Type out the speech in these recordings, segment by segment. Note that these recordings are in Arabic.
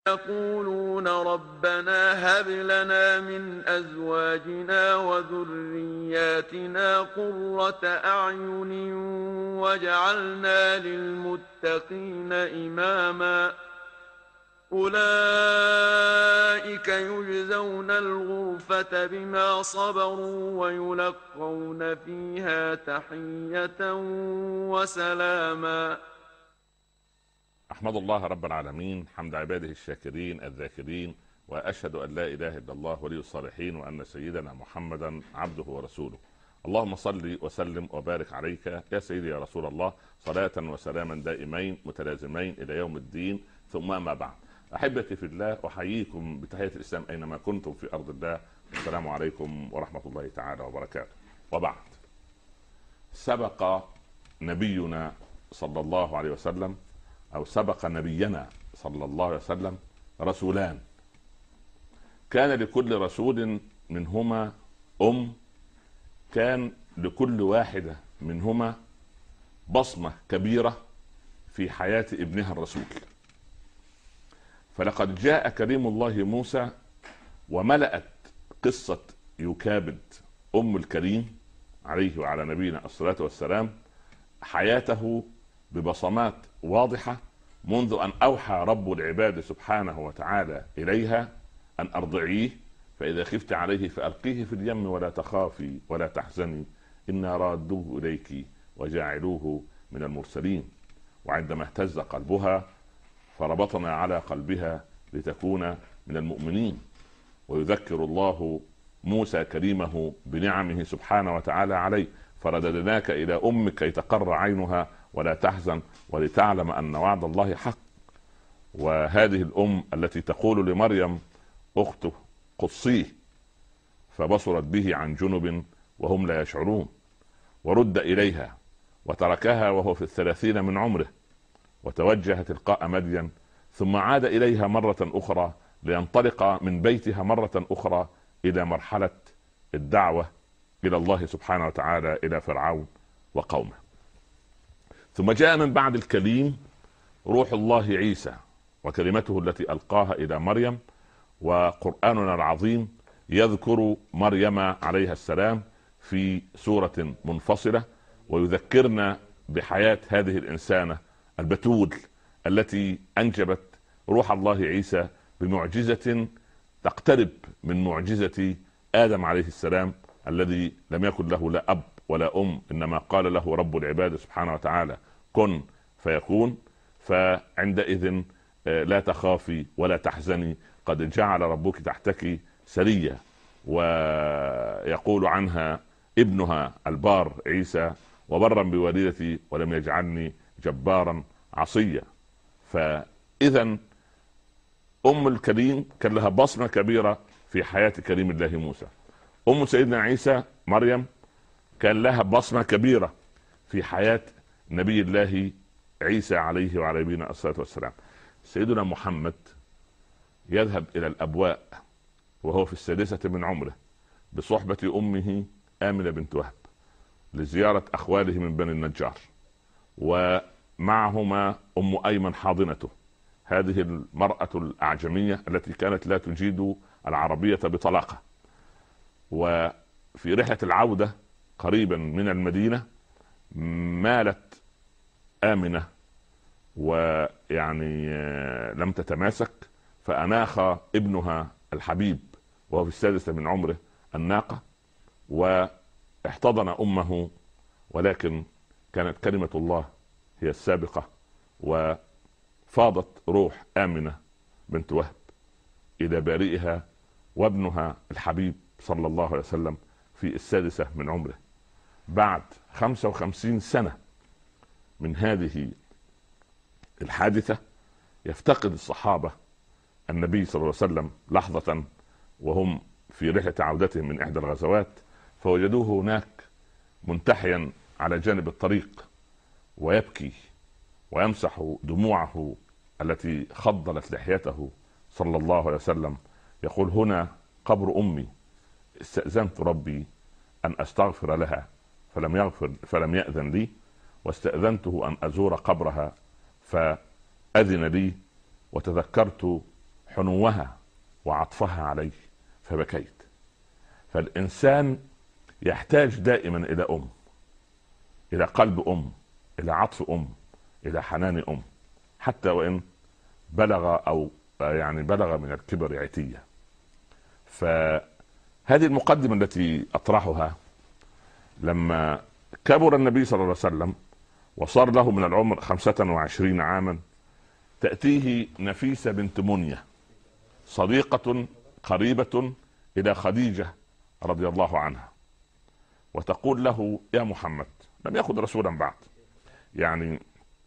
يقولون ربنا هب لنا من أزواجنا وذرياتنا قرة أعين واجعلنا للمتقين إماما أولئك يجزون الغرفة بما صبروا ويلقون فيها تحية وسلاما. أحمد الله رب العالمين حمد عباده الشاكرين الذاكرين، وأشهد أن لا إله إلا الله ولي الصالحين، وأن سيدنا محمدا عبده ورسوله. اللهم صل وسلم وبارك عليك يا سيدي يا رسول الله، صلاة وسلاما دائمين متلازمين إلى يوم الدين. ثم أما بعد، أحبتي في الله، أحييكم بتحية الإسلام أينما كنتم في أرض الله. السلام عليكم ورحمة الله تعالى وبركاته. وبعد، سبق نبينا صلى الله عليه وسلم، أو سبق نبينا صلى الله عليه وسلم رسولان، كان لكل رسول منهما كان لكل واحدة منهما بصمة كبيرة في حياة ابنها الرسول. فلقد جاء كريم الله موسى وملأت قصة يوكابد الكريم عليه وعلى نبينا الصلاة والسلام حياته ببصمات واضحة، منذ أن أوحى رب العباد سبحانه وتعالى إليها أن أرضعيه، فإذا خفت عليه فألقيه في اليم ولا تخافي ولا تحزني إنا رادوه إليك وجاعلوه من المرسلين. وعندما اهتز قلبها فربطنا على قلبها لتكون من المؤمنين. ويذكر الله موسى كريمه بنعمه سبحانه وتعالى عليه، فرددناك إلى أمك كي تقر عينها ولا تحزن ولتعلم أن وعد الله حق. وهذه الأم التي تقول لمريم أخته قصيه، فبصرت به عن جنب وهم لا يشعرون، ورد إليها وتركها وهو في 30 من عمره، وتوجه تلقاء مدين، ثم عاد إليها مرة أخرى لينطلق من بيتها مرة أخرى إلى مرحلة الدعوة إلى الله سبحانه وتعالى إلى فرعون وقومه. ثم جاء من بعد الكليم روح الله عيسى وكلمته التي ألقاها إلى مريم. وقرآننا العظيم يذكر مريم عليها السلام في سورة منفصلة، ويذكرنا بحياة هذه الإنسانة البتول التي أنجبت روح الله عيسى بمعجزة تقترب من معجزة آدم عليه السلام، الذي لم يكن له لا أب ولا أم، إنما قال له رب العباد سبحانه وتعالى كن فيكون. فعندئذ لا تخافي ولا تحزني، قد جعل ربك تحتك سرية. ويقول عنها ابنها البار عيسى وبرا بوالدتي ولم يجعلني جبارا عصيا. فإذا الكريم كان لها بصمة كبيرة في حياة كريم الله موسى. سيدنا عيسى مريم كان لها بصمة كبيرة في حياة نبي الله عيسى عليه وعلى نبينا الصلاة والسلام. سيدنا محمد يذهب إلى الأبواء وهو في 6 من عمره بصحبة أمه آمنة بنت وهب لزيارة أخواله من بني النجار، ومعهما أيمن حاضنته، هذه المرأة الأعجمية التي كانت لا تجيد العربية بطلاقة. وفي رحلة العودة قريبا من المدينة مالت آمنة ويعني لم تتماسك، فأناخ ابنها الحبيب وهو في 6 من عمره الناقة واحتضن أمه، ولكن كانت كلمة الله هي السابقة، وفاضت روح آمنة بنت وهب إلى بارئها وابنها الحبيب صلى الله عليه وسلم في 6 من عمره. بعد 55 سنة من هذه الحادثة يفتقد الصحابة النبي صلى الله عليه وسلم لحظة وهم في رحلة عودتهم من إحدى الغزوات، فوجدوه هناك منتحيا على جانب الطريق ويبكي ويمسح دموعه التي خضلت لحيته صلى الله عليه وسلم. يقول هنا قبر أمي، استأذنت ربي أن أستغفر لها فلم يأذن لي، واستأذنته أن أزور قبرها فأذن لي، وتذكرت حنوها وعطفها عليه فبكيت. فالإنسان يحتاج دائما إلى إلى قلب إلى عطف إلى حنان حتى وإن بلغ أو يعني بلغ من الكبر عتية. فهذه المقدمة التي أطرحها لما كبر النبي صلى الله عليه وسلم وصار له من العمر 25 عاما، تأتيه نفيسة بنت منية صديقة قريبة إلى خديجة رضي الله عنها، وتقول له: يا محمد، لم يكن رسولا بعد، يعني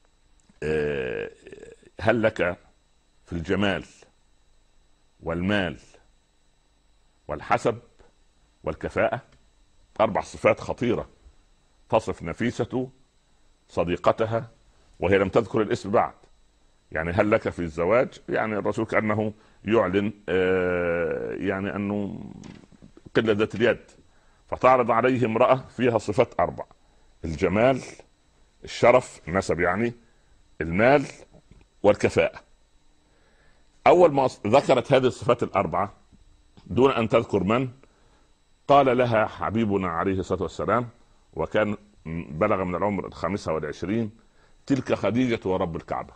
هل لك في الجمال والمال والحسب والكفاءة؟ 4 صفات خطيرة تصف نفيسة صديقتها وهي لم تذكر الاسم بعد. يعني هل لك في الزواج؟ يعني الرسول كأنه يعلن يعني أنه قلة ذات اليد، فتعرض عليه امرأة فيها صفات 4: الجمال، الشرف، النسب يعني، المال، والكفاءة. أول ما ذكرت هذه الصفات 4 دون أن تذكر من، قال لها حبيبنا عليه الصلاة والسلام، وكان بلغ من العمر 25: تلك خديجة ورب الكعبة.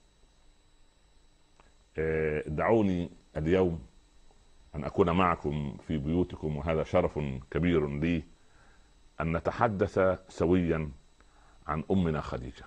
دعوني اليوم أن أكون معكم في بيوتكم، وهذا شرف كبير لي أن نتحدث سويا عن أمنا خديجة.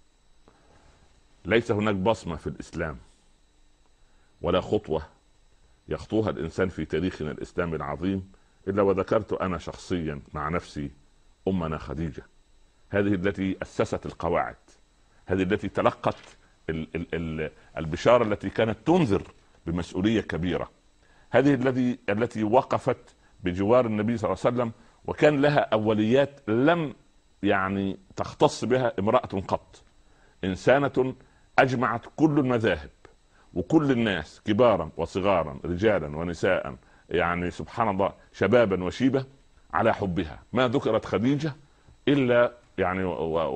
ليس هناك بصمة في الإسلام ولا خطوة يخطوها الإنسان في تاريخنا الإسلامي العظيم إلا وذكرت أنا شخصيا مع نفسي أمنا خديجة. هذه التي أسست القواعد، هذه التي تلقت البشارة التي كانت تنذر بمسؤولية كبيرة، هذه التي وقفت بجوار النبي صلى الله عليه وسلم، وكان لها أوليات لم يعني تختص بها امرأة قط. إنسانة أجمعت كل المذاهب وكل الناس كبارا وصغارا، رجالا ونساء، يعني سبحان الله، شبابا وشيبة، على حبها. ما ذكرت خديجة إلا يعني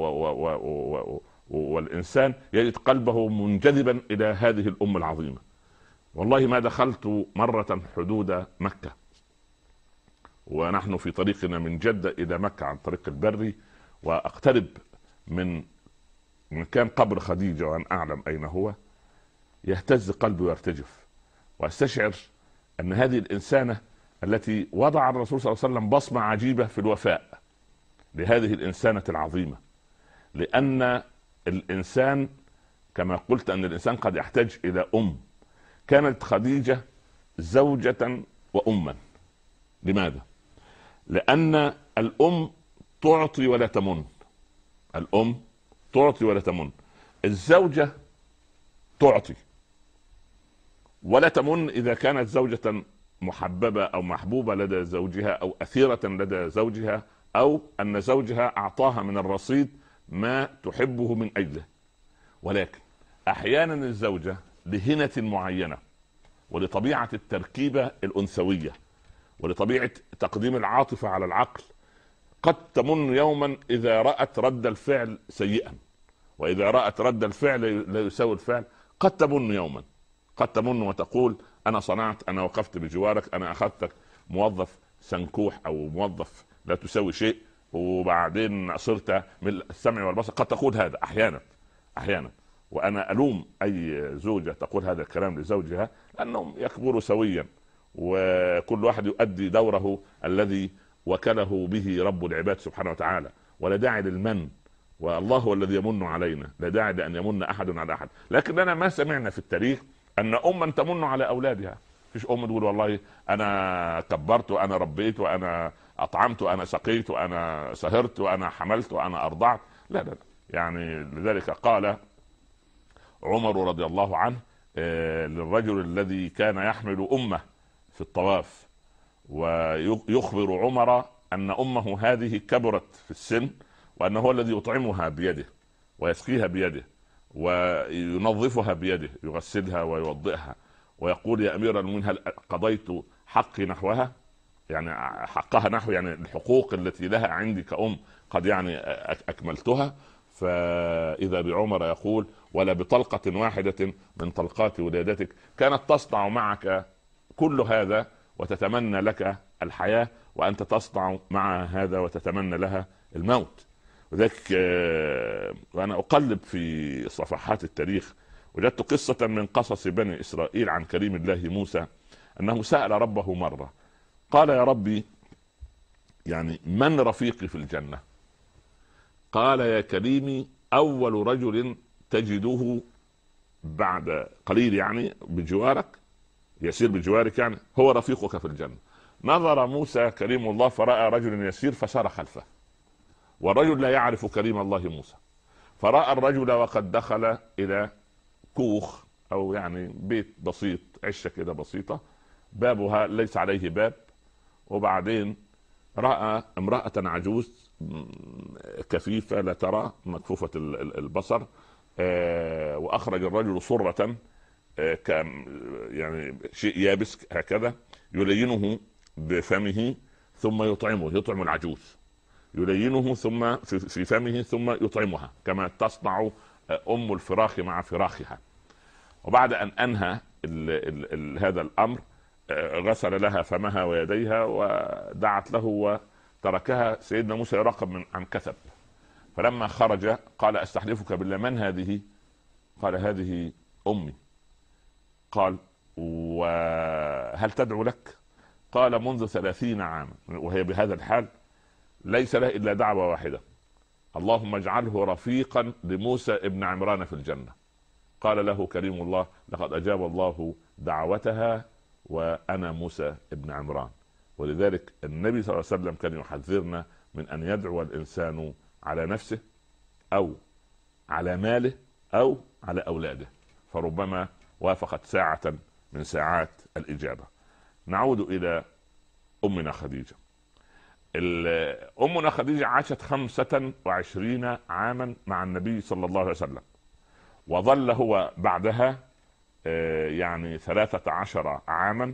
والإنسان يجد قلبه منجذبا إلى هذه الأم العظيمة. والله ما دخلت مرة حدود مكة ونحن في طريقنا من جدة إلى مكة عن طريق البري، وأقترب من كان قبر خديجة وأن أعلم أين هو، يهتز قلبي ويرتجف، واستشعر أن هذه الإنسانة التي وضع الرسول صلى الله عليه وسلم بصمة عجيبة في الوفاء لهذه الإنسانة العظيمة. لأن الإنسان كما قلت أن الإنسان قد يحتاج إلى كانت خديجة زوجة وأما. لماذا؟ لأن الأم تعطي ولا تمن. الأم تعطي ولا تمن. الزوجة تعطي ولا تمن إذا كانت زوجة محببة أو محبوبة لدى زوجها، أو أثيرة لدى زوجها، أو أن زوجها أعطاها من الرصيد ما تحبه من أجله. ولكن أحيانا الزوجة لهنة معينة ولطبيعة التركيبة الأنثوية ولطبيعة تقديم العاطفة على العقل قد تمن يوما إذا رأت رد الفعل سيئا، وإذا رأت رد الفعل لا يساوي الفعل قد تمن يوما، قد تمن وتقول: أنا صنعت، أنا وقفت بجوارك، أنا أخذتك موظف سنكوح أو موظف لا تساوي شيء، وبعدين صرت من السمع والبصر. قد تقول هذا أحيانا، وأنا ألوم أي زوجة تقول هذا الكلام لزوجها، لأنهم يكبروا سويا وكل واحد يؤدي دوره الذي وكله به رب العباد سبحانه وتعالى، ولا داعي للمن، والله هو الذي يمن علينا، لا داعي لأن يمن أحد على أحد. لكننا ما سمعنا في التاريخ أن أما تمن على أولادها. فيش أم تقول والله أنا كبرت وأنا ربيت وأنا أطعمت وأنا سقيت وأنا سهرت وأنا حملت وأنا أرضعت. لا لا، يعني لذلك قال عمر رضي الله عنه للرجل الذي كان يحمل أمه في الطواف، ويخبر عمر أن أمه هذه كبرت في السن، وأنه هو الذي يطعمها بيده ويسقيها بيده وينظفها بيده، يغسلها ويوضئها، ويقول: يا أمير المؤمنين، هل قضيت حقي نحوها؟ يعني حقها نحو يعني الحقوق التي لها عندي كأم قد يعني أكملتها. فإذا بعمر يقول: ولا بطلقة واحدة من طلقات ولادتك، كانت تصنع معك كل هذا وتتمنى لك الحياة، وأنت تصنع مع هذا وتتمنى لها الموت. وذلك وأنا أقلب في صفحات التاريخ وجدت قصة من قصص بني إسرائيل عن كريم الله موسى، أنه سأل ربه مرة قال: يا ربي، يعني من رفيقي في الجنة؟ قال: يا كريمي، أول رجل تجده بعد قليل يعني بجوارك، يسير بجوارك يعني، هو رفيقك في الجنة. نظر موسى كريم الله فرأى رجل يسير فسار خلفه، والرجل لا يعرف كريم الله موسى، فرأى الرجل وقد دخل إلى كوخ أو يعني بيت بسيط، عشة كده بسيطة بابها ليس عليه باب، وبعدين رأى امرأة عجوز كفيفة لا ترى، مكفوفة البصر، وأخرج الرجل صرة يعني شيء يابس هكذا يلينه بفمه ثم يطعم العجوز، يلينه ثم في فمه ثم يطعمها كما تصنع أم الفراخ مع فراخها. وبعد أن أنهى هذا الأمر غسل لها فمها ويديها ودعت له وتركها سيدنا موسى يراقب عن كثب. فلما خرج قال: أستحلفك بالله، من هذه؟ قال: هذه أمي. قال: وهل تدعو لك؟ قال: منذ 30 عاما وهي بهذا الحال ليس لها إلا دعوة واحدة: اللهم اجعله رفيقا لموسى ابن عمران في الجنة. قال له كريم الله: لقد أجاب الله دعوتها وأنا موسى ابن عمران. ولذلك النبي صلى الله عليه وسلم كان يحذرنا من أن يدعو الإنسان على نفسه أو على ماله أو على أولاده، فربما وافقت ساعة من ساعات الإجابة. نعود إلى أمنا خديجة. أمنا خديجة عاشت 25 عاما مع النبي صلى الله عليه وسلم، وظل هو بعدها يعني 13 عاما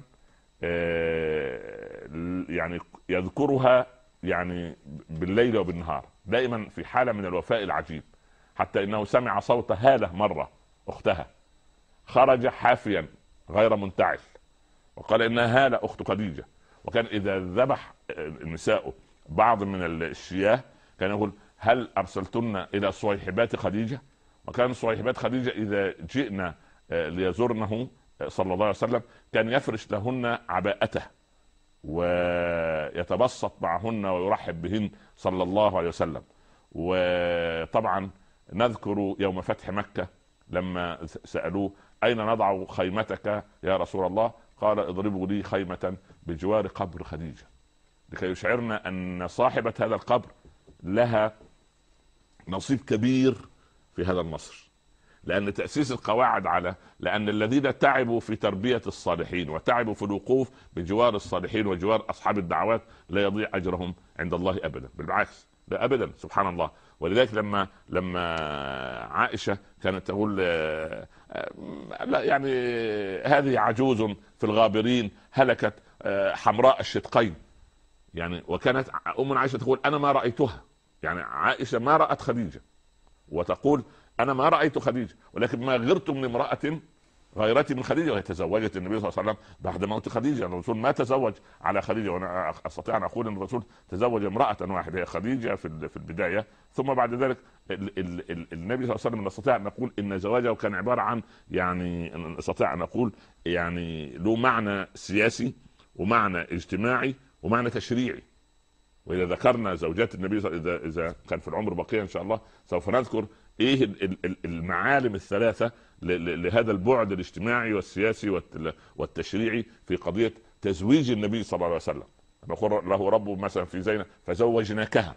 يعني يذكرها يعني بالليل وبالنهار، دائما في حالة من الوفاء العجيب، حتى إنه سمع صوت هالة مرة أختها، خرج حافيا غير منتعش وقال إنها هالة أخت خديجة. وكان إذا ذبح النساء بعض من الشياه كان يقول: هل أرسلتن إلى صويحبات خديجة؟ وكان صويحبات خديجة إذا جئنا ليزورنه صلى الله عليه وسلم كان يفرش لهن عباءته ويتبسط معهن ويرحب بهن صلى الله عليه وسلم. وطبعا نذكر يوم فتح مكة لما سألوه: أين نضع خيمتك يا رسول الله؟ قال: اضربوا لي خيمة بجوار قبر خديجة، لكي يشعرنا أن صاحبة هذا القبر لها نصيب كبير في هذا النصر، لأن تأسيس القواعد لأن الذين تعبوا في تربية الصالحين وتعبوا في الوقوف بجوار الصالحين وجوار أصحاب الدعوات لا يضيع أجرهم عند الله أبدا، بالعكس لا أبدا، سبحان الله. ولذلك لما عائشة كانت تقول لا يعني هذه عجوز في الغابرين هلكت حمراء الشدقين، يعني وكانت أم عائشة تقول: أنا ما رأيتها، يعني عائشة ما رأت خديجة، وتقول: أنا ما رأيت خديجة، ولكن ما غرت من امرأة غيرتي من خديجة. وهي تزوجت النبي صلى الله عليه وسلم بعد موت خديجة، الرسول ما تزوج على خديجة، وأنا أستطيع أن أقول أن الرسول تزوج امرأة واحدة هي خديجة في البداية، ثم بعد ذلك النبي صلى الله عليه وسلم نستطيع أن نقول إن زواجه كان عبارة عن يعني نستطيع أن نقول يعني له معنى سياسي ومعنى اجتماعي ومعنى تشريعي. وإذا ذكرنا زوجات النبي إذا كان في العمر بقية إن شاء الله سوف نذكر إيه المعالم الثلاثة لهذا البعد الاجتماعي والسياسي والتشريعي في قضية تزويج النبي صلى الله عليه وسلم. نقول له ربه مثلا في زينب: فزوجناكها.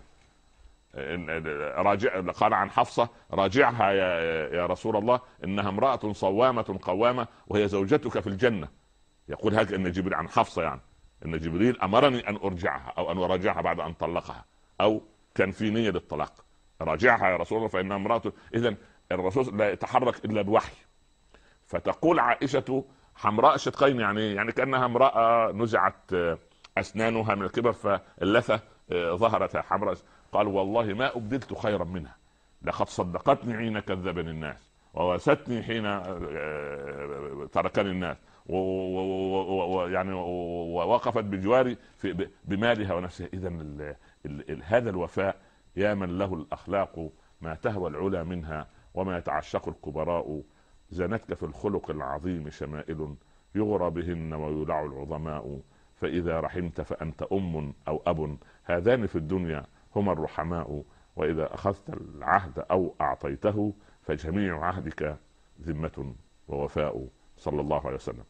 قال عن حفصة: راجعها يا رسول الله إنها امرأة صوامة قوامة وهي زوجتك في الجنة. يقول هكذا إن جبريل عن حفصة، يعني إن جبريل أمرني أن أرجعها أو أن أراجعها بعد أن طلقها أو كان في نية للطلاق. راجعها يا رسول الله فإنها امرأة. إذن الرسول لا يتحرك إلا بوحي. فتقول عائشة: حمراء الشدقين، يعني كأنها امرأة نزعت أسنانها من الكبر فاللثة ظهرت حمراء. قال: والله ما أبدلت خيرا منها، لقد صدقتني حين كذبني الناس ووستني حين تركني الناس، ويعني ووقفت بجواري بمالها ونفسها. إذا هذا الوفاء يا من له الأخلاق ما تهوى العلا منها وما يتعشق الكبراء، زنتك في الخلق العظيم شمائل يغرى بهن ويولع العظماء، فإذا رحمت فأنت أم أو أب، هذان في الدنيا هما الرحماء، وإذا أخذت العهد أو أعطيته فجميع عهدك ذمة ووفاء، صلى الله عليه وسلم.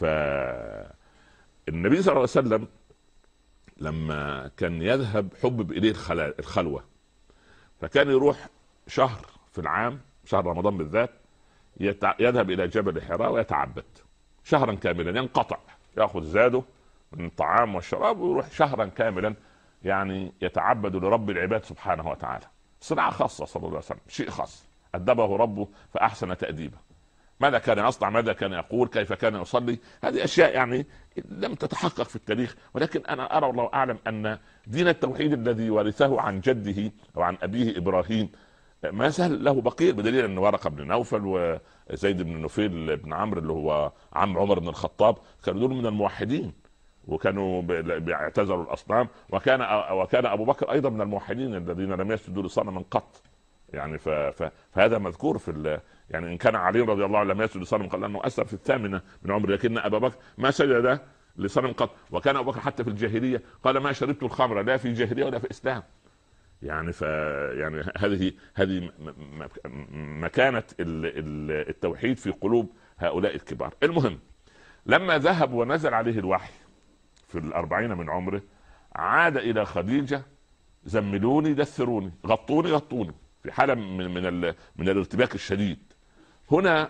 فالنبي صلى الله عليه وسلم لما كان يذهب حبب إليه الخلوة، فكان يروح شهر في العام، شهر رمضان بالذات، يذهب إلى جبل حراء ويتعبد شهرا كاملا، ينقطع، يأخذ زاده من الطعام والشراب ويروح شهرا كاملا يعني يتعبد لرب العباد سبحانه وتعالى. صناعة خاصة صلى الله عليه وسلم، شيء خاص أدبه ربه فأحسن تأديبه. ماذا كان يصنع، ماذا كان يقول، كيف كان يصلي، هذه أشياء يعني لم تتحقق في التاريخ، ولكن أنا أرى والله أعلم أن دين التوحيد الذي ورثه عن جده أو عن أبيه إبراهيم ما زال له بقية، بدليل أن ورقة بن نوفل وزيد بن نفيل بن عمرو اللي هو عم عمر بن الخطاب كانوا دول من الموحدين، وكانوا بيعتزلوا الأصنام، وكان أبو بكر أيضا من الموحدين الذين لم يسجدوا لصنم قط. يعني فهذا مذكور في يعني إن كان علي رضي الله عنه لم يسجد لصنم قال أنه أسر في الثامنة من عمره، لكن أبا بكر ما سجد لصنم قط. وكان أبو بكر حتى في الجاهلية قال ما شربت الخمر لا في جاهلية ولا في إسلام. يعني يعني هذه مكانة التوحيد في قلوب هؤلاء الكبار. المهم لما ذهب ونزل عليه الوحي في 40 من عمره عاد إلى خديجة، زملوني دثروني غطوني في حالة من الارتباك الشديد. هنا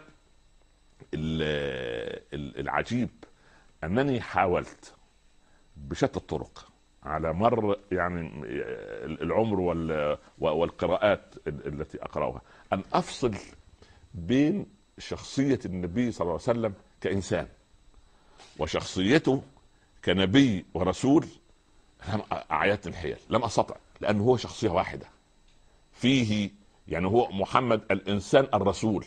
العجيب أنني حاولت بشتى الطرق على مر يعني العمر والقراءات التي أقرأها أن أفصل بين شخصية النبي صلى الله عليه وسلم كإنسان وشخصيته كنبي ورسول. أعيت الحيل، لم أستطع، لأنه هو شخصية واحدة فيه، يعني هو محمد الإنسان الرسول،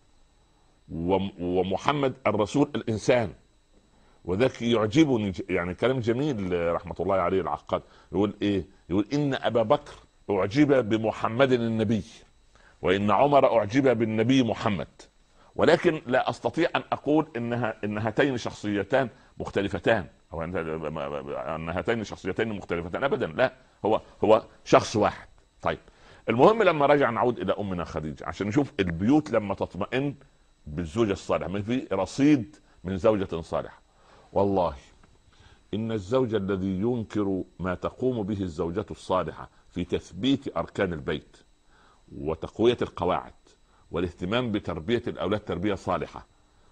ومحمد الرسول الإنسان. وذاك يعجبني يعني كلام جميل رحمة الله عليه العقاد، يقول إيه؟ يقول إن أبا بكر أعجب بمحمد النبي، وإن عمر أعجب بالنبي محمد، ولكن لا أستطيع أن أقول إن هاتين شخصيتان مختلفتان، أو أن هاتين شخصيتين مختلفتان أبدا، لا، هو شخص واحد. طيب المهم لما رجع نعود إلى أمنا خديجة عشان نشوف البيوت لما تطمئن بالزوجة الصالحة، ما في رصيد من زوجة صالحة. والله إن الزوج الذي ينكر ما تقوم به الزوجة الصالحة في تثبيت أركان البيت وتقوية القواعد والاهتمام بتربية الأولاد تربية صالحة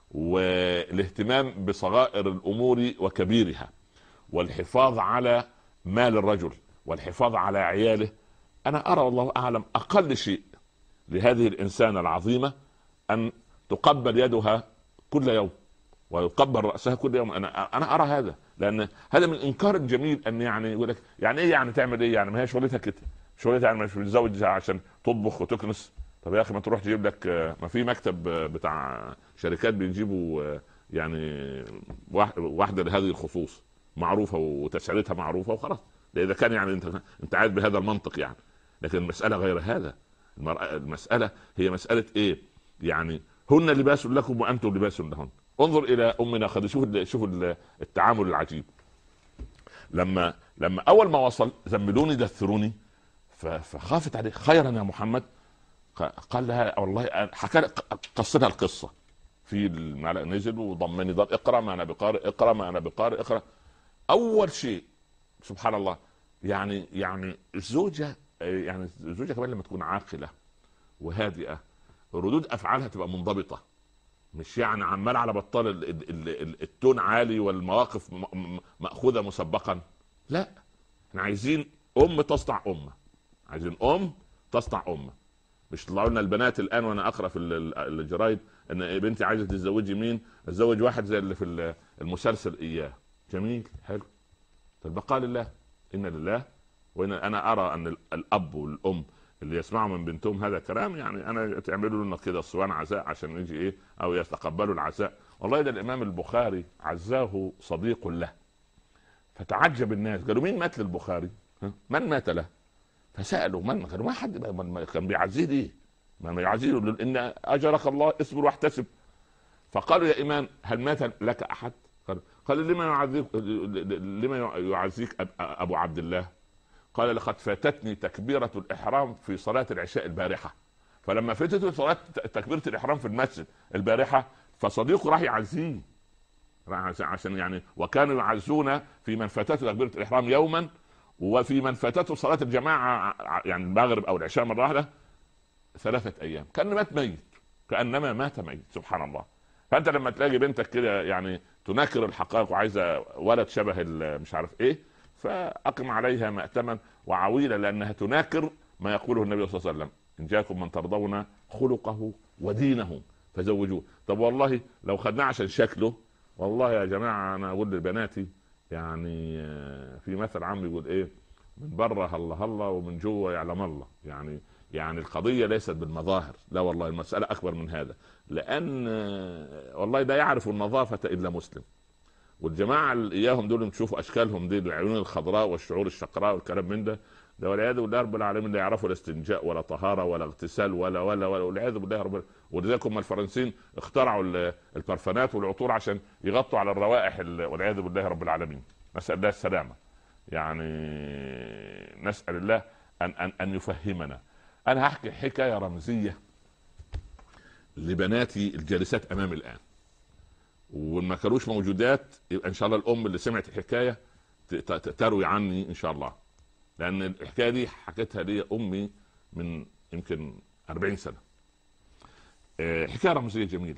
والاهتمام بصغائر الأمور وكبيرها والحفاظ على مال الرجل والحفاظ على عياله، أنا أرى والله أعلم أقل شيء لهذه الإنسانة العظيمة أن تقبل يدها كل يوم ويقبل رأسها كل يوم. أنا أرى هذا، لأن هذا من إنكار الجميل أن يعني يقول لك يعني إيه، يعني تعمل إيه، يعني ما هي شغلتها كده، شغلتها يعني مش بتزوج عشان تطبخ وتكنس. طب يا أخي ما تروح تجيب لك، ما في مكتب بتاع شركات بيجيبوا يعني واحدة لهذه الخصوص معروفة وتسعيرتها معروفة وخلاص، إذا كان يعني أنت عايز بهذا المنطق يعني. لكن المسألة غير هذا، المسألة هي مسألة إيه؟ يعني هن لباس لكم وأنتم لباس لهن. انظر الى امنا خديجه، شوف التعامل العجيب. لما اول ما وصل زملوني دثروني فخافت عليه، خيرا يا محمد، قال لها والله حكى قصتها القصه في المعلقه نزل وضمني ضل اقرا ما انا بقارئ، اقرا ما انا بقارئ، اقرا. اول شيء سبحان الله، يعني الزوجه، يعني الزوجه كمان لما تكون عاقله وهادئه ردود افعالها تبقى منضبطه، مش يعني عمال على بطال التون عالي والمواقف مأخوذة مسبقا. لا، احنا عايزين تصنع أمة، عايزين تصنع أمة. مش طلعوا لنا البنات الآن وأنا أقرأ في الجرايد أن بنتي عايزة تتزوجي مين؟ أتزوج واحد زي اللي في المسلسل إياه. جميل، حلو، البقاء لله، إن لله وإن. أنا أرى أن الأب والأم اللي يسمعوا من بنتهم هذا كلام يعني انا تعملوا لنا كده صوان عزاء عشان يجي ايه او يتقبلوا العزاء. والله ده الامام البخاري عزاه صديق له، فتعجب الناس قالوا مين مات للبخاري؟ من مات له؟ فسالوا من؟ قالوا ما حد كان بيعزيه ليه؟ ما يعزيه ان اجرك الله اصبر واحتسب. فقالوا يا امام هل مات لك احد؟ قال لما يعزيك ابو عبد الله؟ قال لقد فاتتني تكبيرة الإحرام في صلاة العشاء البارحة. فلما فاتته صلاة تكبيرة الإحرام في المسجد البارحة فصديقه راح يعزيه عشان يعني، وكانوا يعزون في من فاتته تكبيرة الإحرام يوما، وفي من فاتته صلاة الجماعة يعني المغرب أو العشاء مرة واحدة 3 أيام. كان مات ميت، كأنما مات ميت. سبحان الله. فأنت لما تلاقي بنتك كده يعني تنكر الحقائق وعايزة ولد شبه مش عارف إيه، فأقم عليها مأتما وعويلا، لأنها تناكر ما يقوله النبي صلى الله عليه وسلم: إن جاءكم من ترضون خلقه ودينه فزوجوه. طب والله لو خدناه عشان شكله، والله يا جماعة أنا أقول لبناتي يعني في مثل عام يقول إيه: من بره هلا هلا ومن جوه يعلم الله. يعني القضية ليست بالمظاهر، لا والله المسألة أكبر من هذا، لأن والله لا يعرف النظافة إلا مسلم. والجماعه اللي اياهم دول تشوفوا اشكالهم دي، العيون الخضراء والشعور الشقراء والكلام من ده والعياذ بالله رب العالمين لا يعرفوا لا استنجاء ولا طهاره ولا اغتسال ولا والعياذ بالله رب. ولذلك هم الفرنسيين اخترعوا البرفانات والعطور عشان يغطوا على الروائح والعياذ بالله رب العالمين. نسال الله السلامه. يعني نسال الله ان يفهمنا. انا هحكي حكايه رمزيه لبناتي الجالسات امامي الان، وما كانوش موجودات يبقى ان شاء الله الام اللي سمعت الحكايه تروي عني ان شاء الله، لان الحكايه دي حكيتها لي امي من يمكن 40 سنه. حكايه رمزيه جميله.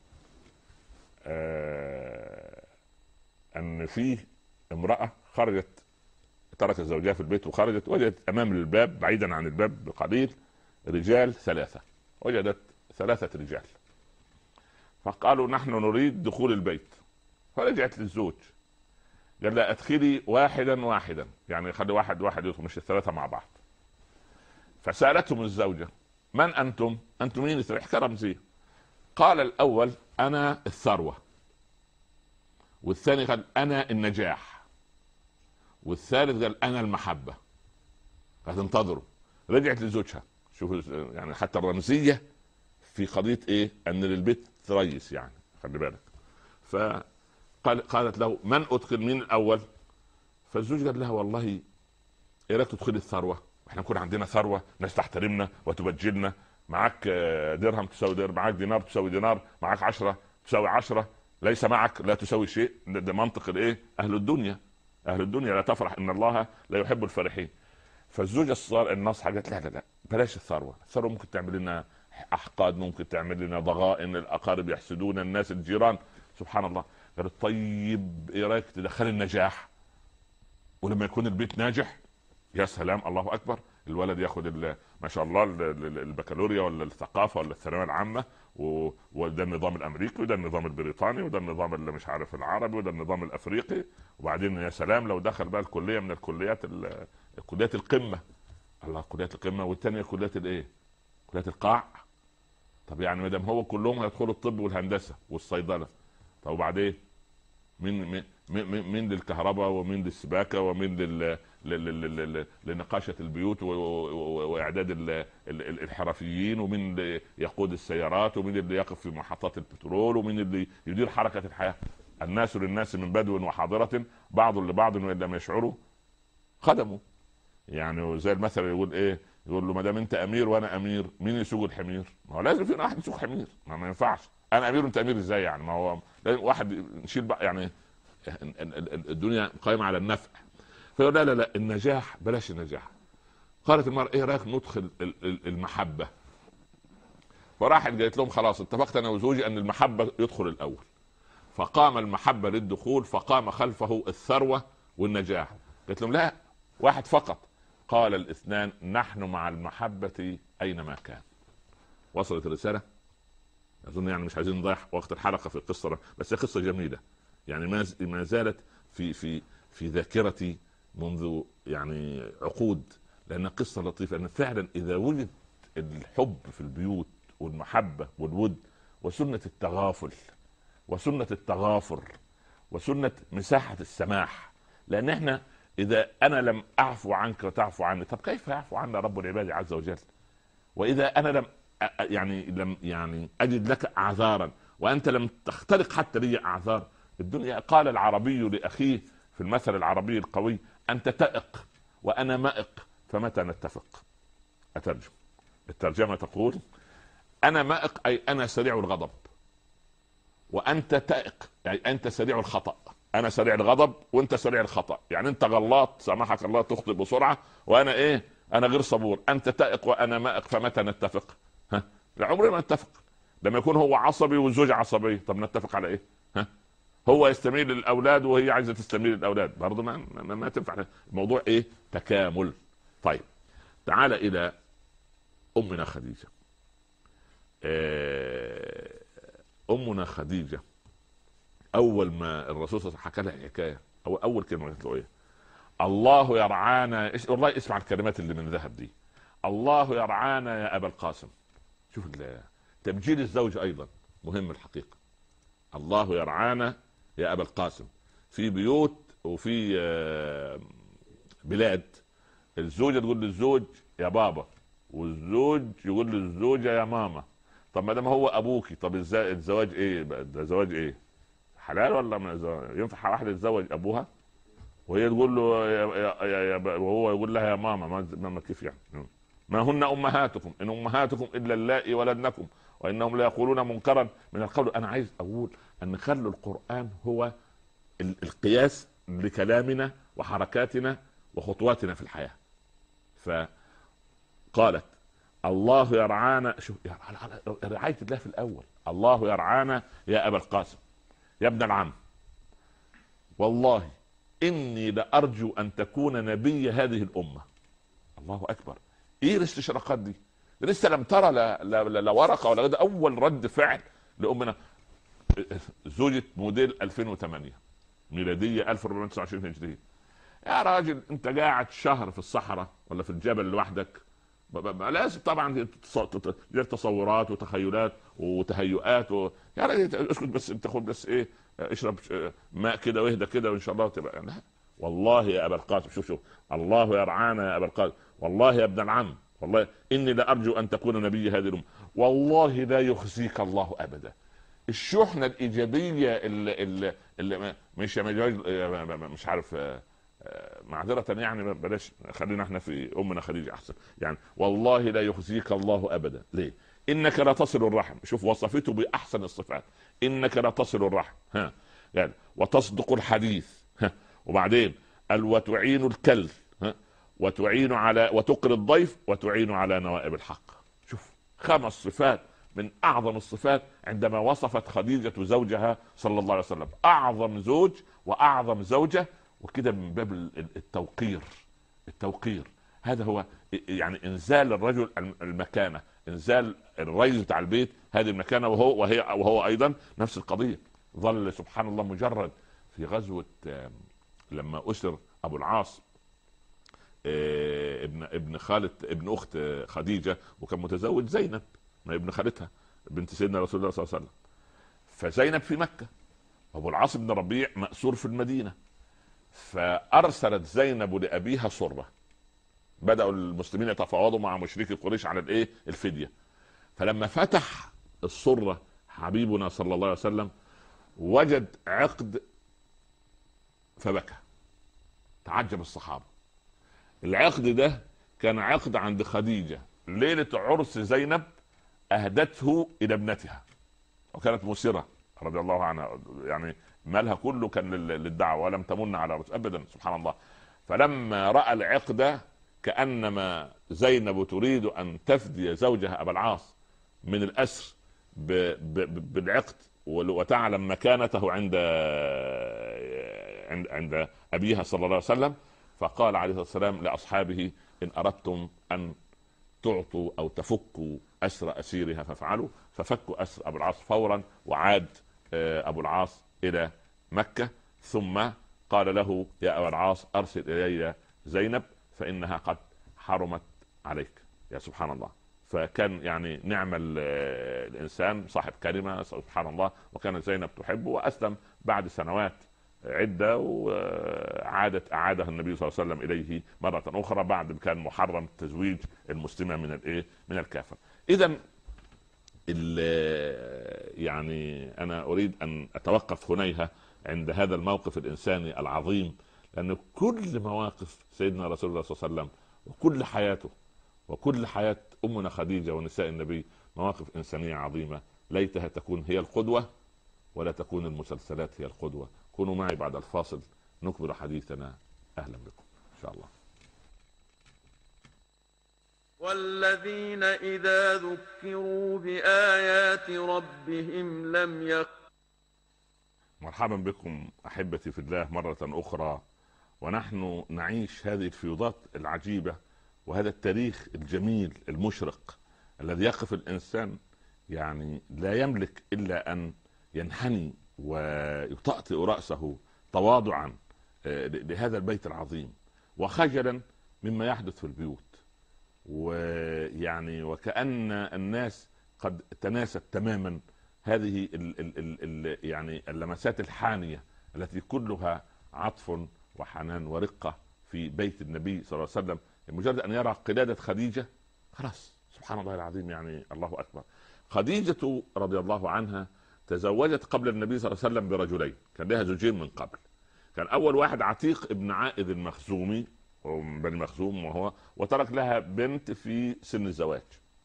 ان في امراه خرجت، تركت زوجها في البيت وخرجت، وجدت امام الباب بعيدا عن الباب بقليل رجال 3. وجدت 3 رجال، فقالوا نحن نريد دخول البيت. فرجعت للزوج قال لا ادخلي واحدا واحدا، يعني خلي واحد يدخل مش ال3 مع بعض. فسالتهم الزوجه من انتم؟ انتم مين؟ حكايه رمزيه. قال الاول انا الثروه، والثاني قال انا النجاح، والثالث قال انا المحبه. هتنتظروا. رجعت لزوجها. شوفوا يعني حتى الرمزيه في قضيه ايه، ان للبيت ريس يعني، خلي بالك. فقالت له من ادخل؟ مين الاول؟ فالزوج قال لها والله ايه رايك تدخلي الثروه، احنا نكون عندنا ثروه، ناس تحترمنا وتبجلنا. معك درهم تساوي درهم، معك دينار تساوي دينار، معك 10 تساوي 10، ليس معك لا تساوي شيء. ده منطق الايه، اهل الدنيا لا تفرح ان الله لا يحب الفرحين. فالزوجه النصح قالت لا بلاش الثروه ممكن تعمل لنا احقاد، ممكن تعمل لنا ضغائن، الاقارب يحسدون، الناس الجيران. سبحان الله. قالت طيب ايه رايك تدخل النجاح، ولما يكون البيت ناجح يا سلام الله اكبر، الولد ياخد ما شاء الله البكالوريا ولا الثقافه ولا الثانويه العامه، وده النظام الامريكي وده النظام البريطاني وده النظام اللي مش عارف العربي وده النظام الافريقي، وبعدين يا سلام لو دخل بقى الكليه من الكليات القمه. الله، كليات القمه، والثانيه كليات الايه، كليات القاع. طب يعني ما دام هو كلهم هيدخلوا الطب والهندسه والصيدله، طب وبعدين مين للكهرباء ومين للسباكه ومين لنقاشه البيوت واعداد الحرفيين، ومين اللي يقود السيارات، ومين اللي يقف في محطات البترول، ومين اللي يدير حركه الحياه. الناس للناس من بدو وحاضره، بعض لبعض وان لم يشعروا خدموا. يعني زي المثل يقول ايه، يقول له ما دام انت امير وانا امير مين يسوق الحمير؟ ما هو لازم في واحد يسوق حمير، ما ينفعش انا امير وانت امير ازاي يعني؟ ما هو لازم واحد نشيل بقى يعني، الدنيا قائمه على النفع. فيقول لا النجاح بلاش النجاح. قالت المرأة ايه رايك ندخل المحبه؟ فراحت قالت لهم خلاص اتفقت انا وزوجي ان المحبه يدخل الاول. فقام المحبه للدخول، فقام خلفه الثروه والنجاح. قالت لهم لا، واحد فقط. قال الاثنان نحن مع المحبه اينما كان. وصلت الرساله؟ اظن يعني مش عايزين نضيع وقت الحلقه في القصه، بس هي قصه جميله يعني ما زالت في ذاكرتي منذ يعني عقود، لأن قصة لطيفة، أن فعلا إذا وجد الحب في البيوت والمحبة والود وسنة التغافل وسنة التغافر وسنة مساحة السماح، لأن احنا إذا أنا لم أعفو عنك وتعفو عني، طب كيف يعفو عنا رب العباد عز وجل؟ وإذا أنا لم أجد لك أعذارا وأنت لم تختلق حتى لي أعذار الدنيا. قال العربي لأخيه في المثل العربي القوي: أنت تائق وأنا مائق، فمتى نتفق؟ أترجم. الترجمة تقول: أنا مائق أي أنا سريع الغضب، وأنت تائق يعني أنت سريع الخطأ. أنا سريع الغضب وأنت سريع الخطأ، يعني أنت غلط سامحك الله تخطئ بسرعة، وأنا إيه؟ أنا غير صبور. أنت تائق وأنا مائق، فمتى نتفق؟ ها؟ لعمرنا ما نتفق. لما يكون هو عصبي والزوج عصبي، طب نتفق على إيه؟ ها؟ هو يستميل للأولاد وهي عايزة تستميل للأولاد، برضه ما تنفع. الموضوع إيه؟ تكامل. طيب تعال إلى أمنا خديجة. أمنا خديجة أول ما الرسول صلى الله عليه وسلم حكى لها حكاية، أول كلمة قالت له إيه؟ الله يرعانا. والله اسمع الكلمات اللي من ذهب دي: الله يرعانا يا أبا القاسم. شوف تبجيل الزوج أيضا مهم الحقيقة. الله يرعانا يا أبا القاسم. في بيوت وفي بلاد الزوجة تقول للزوج يا بابا، والزوج يقول للزوجة يا ماما. طب ما دام هو أبوكي، طب الزواج إيه؟ ده زواج إيه؟ حلال ولا ينفع واحد يتزوج أبوها وهي تقول له وهو يقول لها يا ماما؟ ما كيف يعني؟ ما هن أمهاتكم إن أمهاتكم إلا اللائي ولدنكم وإنهم لا يقولون منكرا من القول. أنا عايز أقول أن خلوا القرآن هو القياس لكلامنا وحركاتنا وخطواتنا في الحياة. فقالت الله يرعانا. شوف رعاية الله في الأول: الله يرعانا يا أبا القاسم، يا ابن العم، والله إني لأرجو أن تكون نبي هذه الأمة. الله أكبر. إيه الاستشراقات دي؟ لسه لم ترى لا ورقة ولا غدا. أول رد فعل لأمنا زوجة موديل 2008 ميلادية 1429 هجرية. يا راجل أنت قاعد شهر في الصحراء ولا في الجبل لوحدك، لازم طبعا تصورات وتخيلات وتهيؤات يا راجل اسكت بس، انت خد بس ايه، اشرب ماء كده واهدى كده وان شاء الله تبقى. لا والله يا ابا القاسم، شوف الله يرعانا يا ابا القاسم، والله يا ابن العم، والله اني لارجو ان تكون نبي هذه الامه، والله لا يخزيك الله ابدا. الشحنه الايجابيه اللي مش عارف معذرة يعني، بلاش، خلينا احنا في أمنا خديجة أحسن. يعني والله لا يخزيك الله أبدا. ليه؟ إنك لا تصل الرحم. شوف وصفته بأحسن الصفات: إنك لا تصل الرحم، يعني وتصدق الحديث، وبعدين وتعين الكل، وتعين على وتقر الضيف، وتعين على نوائب الحق. شوف 5 صفات من أعظم الصفات عندما وصفت خديجة زوجها صلى الله عليه وسلم. أعظم زوج وأعظم زوجة، وكده من باب التوقير. هذا هو يعني انزال الرجل المكانه، انزال الرجل بتاع البيت هذه المكانه. وهو ايضا نفس القضيه. ظل سبحان الله مجرد في غزوه لما اسر ابو العاص ابن خالة ابن اخت خديجه، وكان متزوج زينب ما ابن خالتها بنت سيدنا رسول الله صلى الله عليه وسلم. فزينب في مكه، ابو العاص بن ربيع مأسور في المدينه. فارسلت زينب لابيها صره. بداوا المسلمين يتفاوضوا مع مشركي قريش على الفديه. فلما فتح الصره حبيبنا صلى الله عليه وسلم وجد عقد فبكى. تعجب الصحابه. العقد ده كان عقد عند خديجه ليله عرس زينب، اهدته الى ابنتها، وكانت مسره رضي الله عنها، يعني مالها كله كان للدعوه ولم تمن على رسول ابدا، سبحان الله. فلما راى العقد كانما زينب تريد ان تفدي زوجها ابا العاص من الاسر بالعقد، وتعلم مكانته عند ابيها صلى الله عليه وسلم، فقال عليه الصلاه والسلام لاصحابه: ان اردتم ان تعطوا او تفكوا اسر اسيرها فافعلوا. ففكوا اسر ابو العاص فورا، وعاد ابو العاص الى مكة. ثم قال له: يا ابا العاص ارسل الي زينب فانها قد حرمت عليك. يا سبحان الله. فكان يعني نعم الانسان صاحب كلمه سبحان الله. وكانت زينب تحبه واسلم بعد سنوات عده، اعادها النبي صلى الله عليه وسلم اليه مره اخرى بعد كان محرم تزويج المسلمه من الكافر. اذا يعني انا اريد ان اتوقف هنيهه عند هذا الموقف الانساني العظيم، لان كل مواقف سيدنا رسول الله صلى الله عليه وسلم وكل حياته وكل حياه امنا خديجه ونساء النبي مواقف انسانيه عظيمه، ليتها تكون هي القدوه ولا تكون المسلسلات هي القدوه. كونوا معي بعد الفاصل نكمل حديثنا. اهلا بكم ان شاء الله. والذين إذا ذكروا بآيات ربهم لم يخروا. مرحبا بكم احبتي في الله مره اخرى، ونحن نعيش هذه الفيوضات العجيبه وهذا التاريخ الجميل المشرق الذي يقف الانسان يعني لا يملك الا ان ينحني ويطأطئ رأسه تواضعا لهذا البيت العظيم وخجلا مما يحدث في البيوت. ويعني وكأن الناس قد تناست تماما هذه يعني اللمسات الحانية التي كلها عطف وحنان ورقة في بيت النبي صلى الله عليه وسلم. مجرد أن يرى قلادة خديجة خلاص سبحان الله العظيم، يعني الله أكبر. خديجة رضي الله عنها تزوجت قبل النبي صلى الله عليه وسلم برجلين، كان لها زوجين من قبل. كان أول واحد عتيق ابن عائذ المخزومي ومن بني مخزوم، وترك لها بنت في سن الزواج.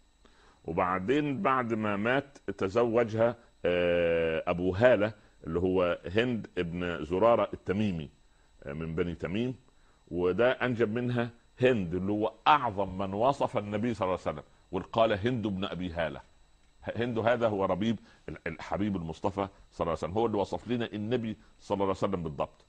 وبعدين بعد ما مات تزوجها أبو هالة اللي هو هند ابن زرارة التميمي من بني تميم، وده أنجب منها هند اللي هو أعظم من وصف النبي صلى الله عليه وسلم، وقال هند ابن أبي هالة. هند هذا هو ربيب الحبيب المصطفى صلى الله عليه وسلم، هو اللي وصف لنا النبي صلى الله عليه وسلم بالضبط.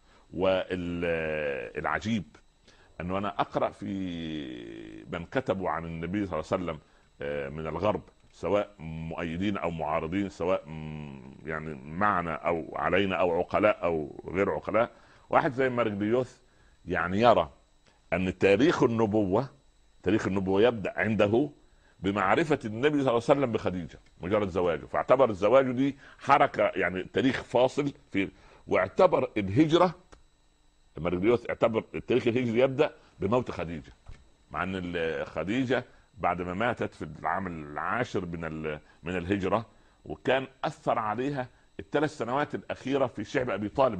والعجيب أنه أنا أقرأ في من كتبوا عن النبي صلى الله عليه وسلم من الغرب، سواء مؤيدين أو معارضين، سواء يعني معنا أو علينا أو عقلاء أو غير عقلاء. واحد زي مارجليوس يعني يرى أن تاريخ النبوة يبدأ عنده بمعرفة النبي صلى الله عليه وسلم بخديجة مجرد زواجه، فاعتبر الزواج دي حركة يعني تاريخ فاصل في، واعتبر الهجرة مارجليوس اعتبر التاريخ الهجري يبدأ بموت خديجة، مع ان خديجة بعد ما ماتت في العام العاشر من الهجرة، وكان أثر عليها الثلاث سنوات الأخيرة في شعب أبي طالب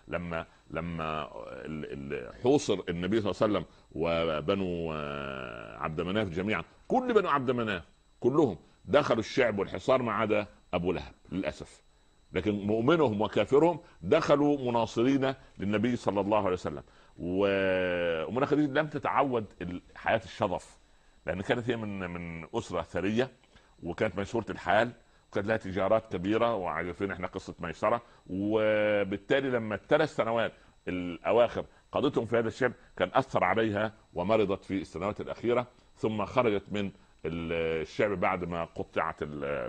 لما حوصر النبي صلى الله عليه وسلم وبنو عبد مناف جميعا، كل بنو عبد مناف كلهم دخلوا الشعب والحصار ما عدا أبو لهب للأسف، لكن مؤمنهم وكافرهم دخلوا مناصرين للنبي صلى الله عليه وسلم. وأمنا خديجة لم تتعود حياة الشظف، لأن كانت هي من أسرة ثرية وكانت ميسورة الحال وكانت لها تجارات كبيرة، وعارفين احنا قصة ميسرة. وبالتالي لما الثلاث سنوات الأواخر قضتهم في هذا الشعب كان أثر عليها ومرضت في السنوات الأخيرة، ثم خرجت من الشعب بعد ما قطعت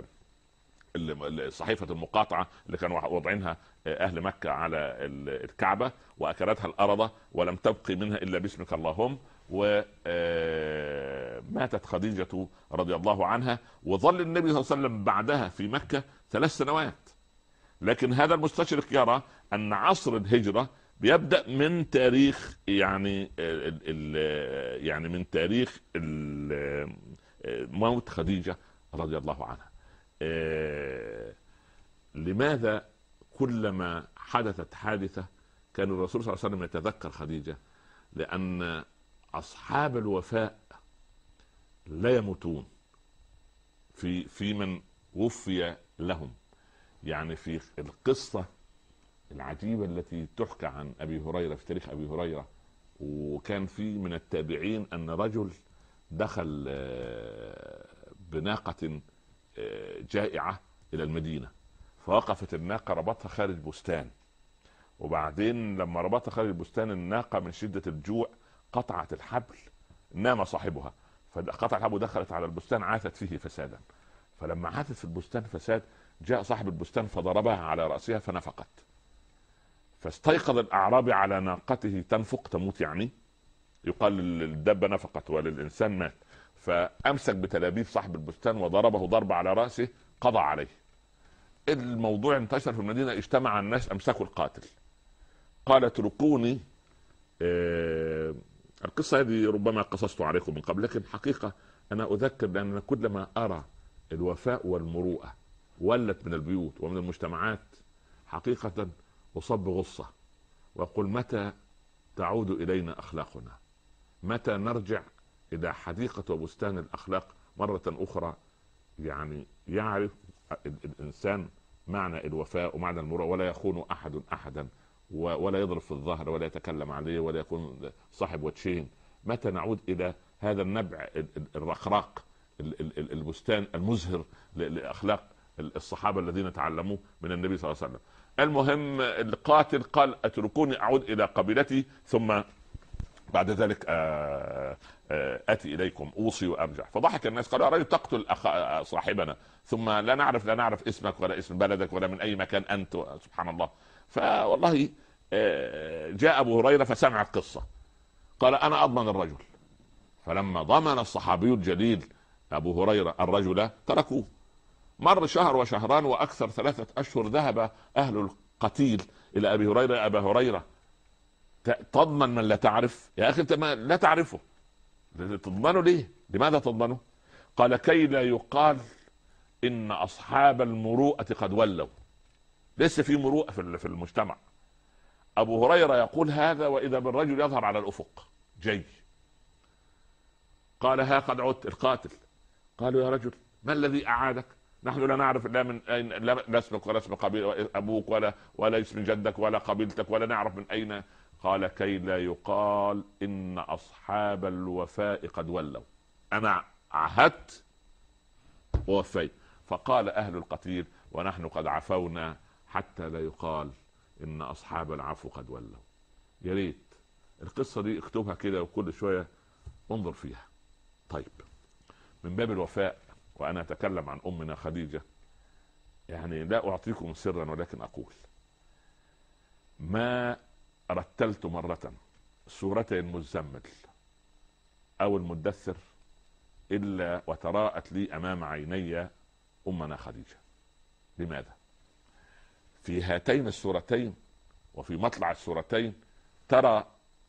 صحيفة المقاطعة اللي كانوا وضعينها أهل مكة على الكعبة، وأكلتها الأرض ولم تبقي منها إلا باسمك اللهم. وماتت خديجة رضي الله عنها، وظل النبي صلى الله عليه وسلم بعدها في مكة 3 سنوات. لكن هذا المستشرق يرى أن عصر الهجرة بيبدأ من تاريخ يعني من تاريخ موت خديجة رضي الله عنها. لماذا كلما حدثت حادثة كان الرسول صلى الله عليه وسلم يتذكر خديجة؟ لأن أصحاب الوفاء لا يموتون في من وفي لهم. يعني في القصة العجيبة التي تحكى عن أبي هريرة في تاريخ أبي هريرة، وكان في من التابعين أن رجل دخل بناقة جائعة إلى المدينة، فوقفت الناقة ربطها خارج بستان، وبعدين لما ربطها خارج البستان الناقة من شدة الجوع قطعت الحبل، نام صاحبها فقطع الحبل ودخلت على البستان عاثت فيه فسادا. فلما عاثت في البستان فساد جاء صاحب البستان فضربها على رأسها فنفقت، فاستيقظ الأعرابي على ناقته تنفق تموت يعني، يقال للدبه نفقت وللانسان مات، فامسك بتلابيب صاحب البستان وضربه ضربه على راسه قضى عليه. الموضوع انتشر في المدينه، اجتمع الناس امسكوا القاتل. قال اتركوني. القصه هذه ربما قصصت عليكم من قبل، لكن حقيقه انا اذكر، لان كلما ارى الوفاء والمروءه ولت من البيوت ومن المجتمعات حقيقه اصاب بغصه، واقول متى تعود الينا اخلاقنا؟ متى نرجع الى حديقه وبستان الاخلاق مره اخرى؟ يعني يعرف الانسان معنى الوفاء ومعنى المروءه، ولا يخون احد احدا، ولا يضرب في الظهر، ولا يتكلم عليه، ولا يكون صاحب وجهين. متى نعود الى هذا النبع الرقراق، البستان المزهر لاخلاق الصحابه الذين تعلموه من النبي صلى الله عليه وسلم؟ المهم القاتل قال اتركوني اعود الى قبيلتي، ثم بعد ذلك اتي اليكم اوصي وارجع. فضحك الناس، قالوا يا رجل تقتل صاحبنا، ثم لا نعرف اسمك ولا اسم بلدك ولا من اي مكان انت، سبحان الله. فوالله جاء ابو هريره فسمع القصه، قال انا اضمن الرجل. فلما ضمن الصحابي الجليل ابو هريره الرجل تركوه. مر شهر وشهران واكثر، 3 أشهر، ذهب اهل القتيل الى ابي هريره. يا ابا هريره تضمن من لا تعرف؟ يا اخي انت لا تعرفه، تضمنه ليه؟ لماذا تضمنه؟ قال كي لا يقال ان اصحاب المروءه قد ولوا. لسه في مروءه في المجتمع. ابو هريره يقول هذا واذا بالرجل يظهر على الافق جاي. قال ها قد عدت. القاتل قالوا يا رجل ما الذي اعادك؟ نحن لا نعرف لا من اين، لا اسمك ولا اسم قبيل ابوك ولا اسم جدك ولا قبيلتك، ولا نعرف من اين. قال كي لا يقال ان اصحاب الوفاء قد ولوا. انا عهدت ووفيت. فقال اهل القتيل ونحن قد عفونا حتى لا يقال ان اصحاب العفو قد ولوا. يا ريت القصه دي اكتبها كده وكل شويه انظر فيها. طيب، من باب الوفاء وانا اتكلم عن امنا خديجه، يعني لا اعطيكم سرا ولكن اقول ما رتلت مرة سورتي المزمل أو المدثر إلا وتراءت لي أمام عيني أمنا خديجة. لماذا؟ في هاتين السورتين وفي مطلع السورتين ترى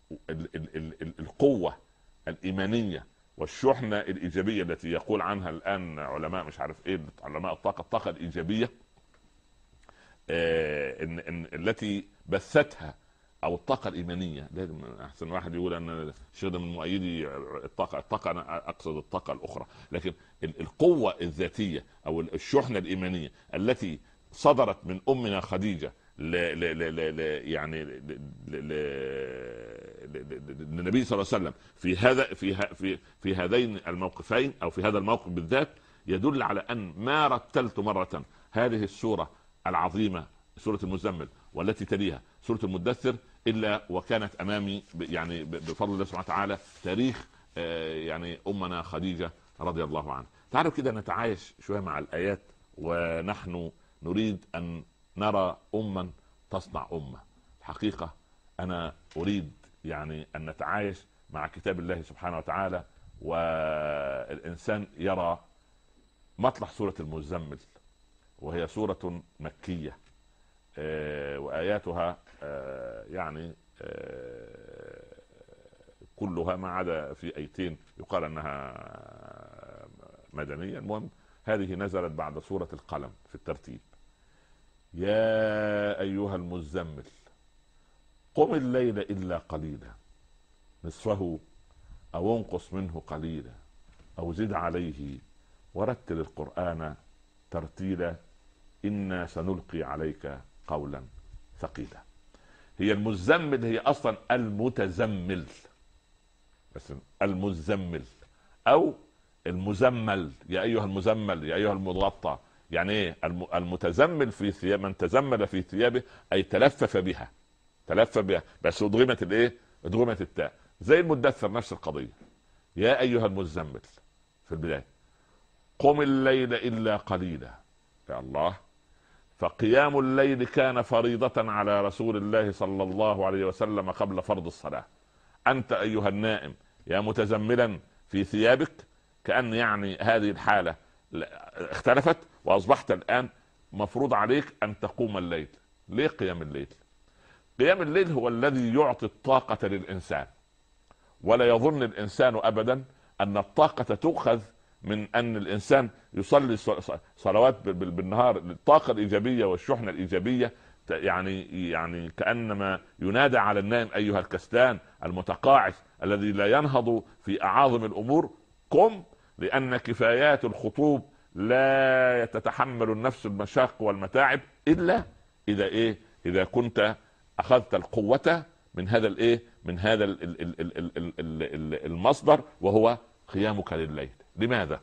القوة الإيمانية والشحنة الإيجابية التي يقول عنها الآن علماء مش عارف إيه، علماء الطاقة الإيجابية، التي بثتها، او الطاقه الايمانيه. لازم احسن واحد يقول ان الشيخ من مؤيدي الطاقه انا اقصد الطاقه الاخرى، لكن القوه الذاتيه او الشحنه الايمانيه التي صدرت من امنا خديجه يعني للنبي صلى الله عليه وسلم في هذين الموقفين او في هذا الموقف بالذات، يدل على ان ما رتلت مره هذه السوره العظيمه سوره المزمل والتي تليها سوره المدثر الا وكانت امامي يعني بفضل الله سبحانه وتعالى تاريخ يعني امنا خديجه رضي الله عنها. تعالوا كده نتعايش شويه مع الايات، ونحن نريد ان نرى أما تصنع أمة. الحقيقة أنا أريد يعني أن نتعايش مع كتاب الله سبحانه وتعالى، والإنسان يرى مطلع سورة المزمل، وهي سورة مكية وآياتها يعني كلها ما عدا في آيتين يقال أنها مدنية. المهم هذه نزلت بعد سورة القلم في الترتيب. يا أيها المزمل قم الليل إلا قليلا نصفه أو انقص منه قليلا أو زد عليه ورتل القرآن ترتيلا إنا سنلقي عليك قولا ثقيلا. هي المزمل هي أصلا المتزمل، بس المزمل أو المزمل، يا أيها المزمل يا أيها المغطى. يعني ايه المتزمل؟ في ثياب، من تزمل في ثيابه اي تلفف بها، بس ادغمت الايه؟ ادغمت التاء. زي المدثر نفس القضيه. يا ايها المزمل في البدايه قم الليل الا قليلا. يا الله، فقيام الليل كان فريضه على رسول الله صلى الله عليه وسلم قبل فرض الصلاه. أنت أيها النائم يا متزملا في ثيابك، كأن يعني هذه الحالة اختلفت، وأصبحت الآن مفروض عليك أن تقوم الليل. ليه قيام الليل؟ قيام الليل هو الذي يعطي الطاقة للإنسان، ولا يظن الإنسان أبدا أن الطاقة تؤخذ من أن الإنسان يصلي صلوات بالنهار. الطاقة الإيجابية والشحنة الإيجابية يعني كأنما ينادى على النائم أيها الكسلان المتقاعس الذي لا ينهض في أعاظم الأمور، قم، لأن كفايات الخطوب لا تتحمل النفس المشاق والمتاعب إلا إذا كنت أخذت القوة من هذا من هذا المصدر، وهو قيامك لليل. لماذا؟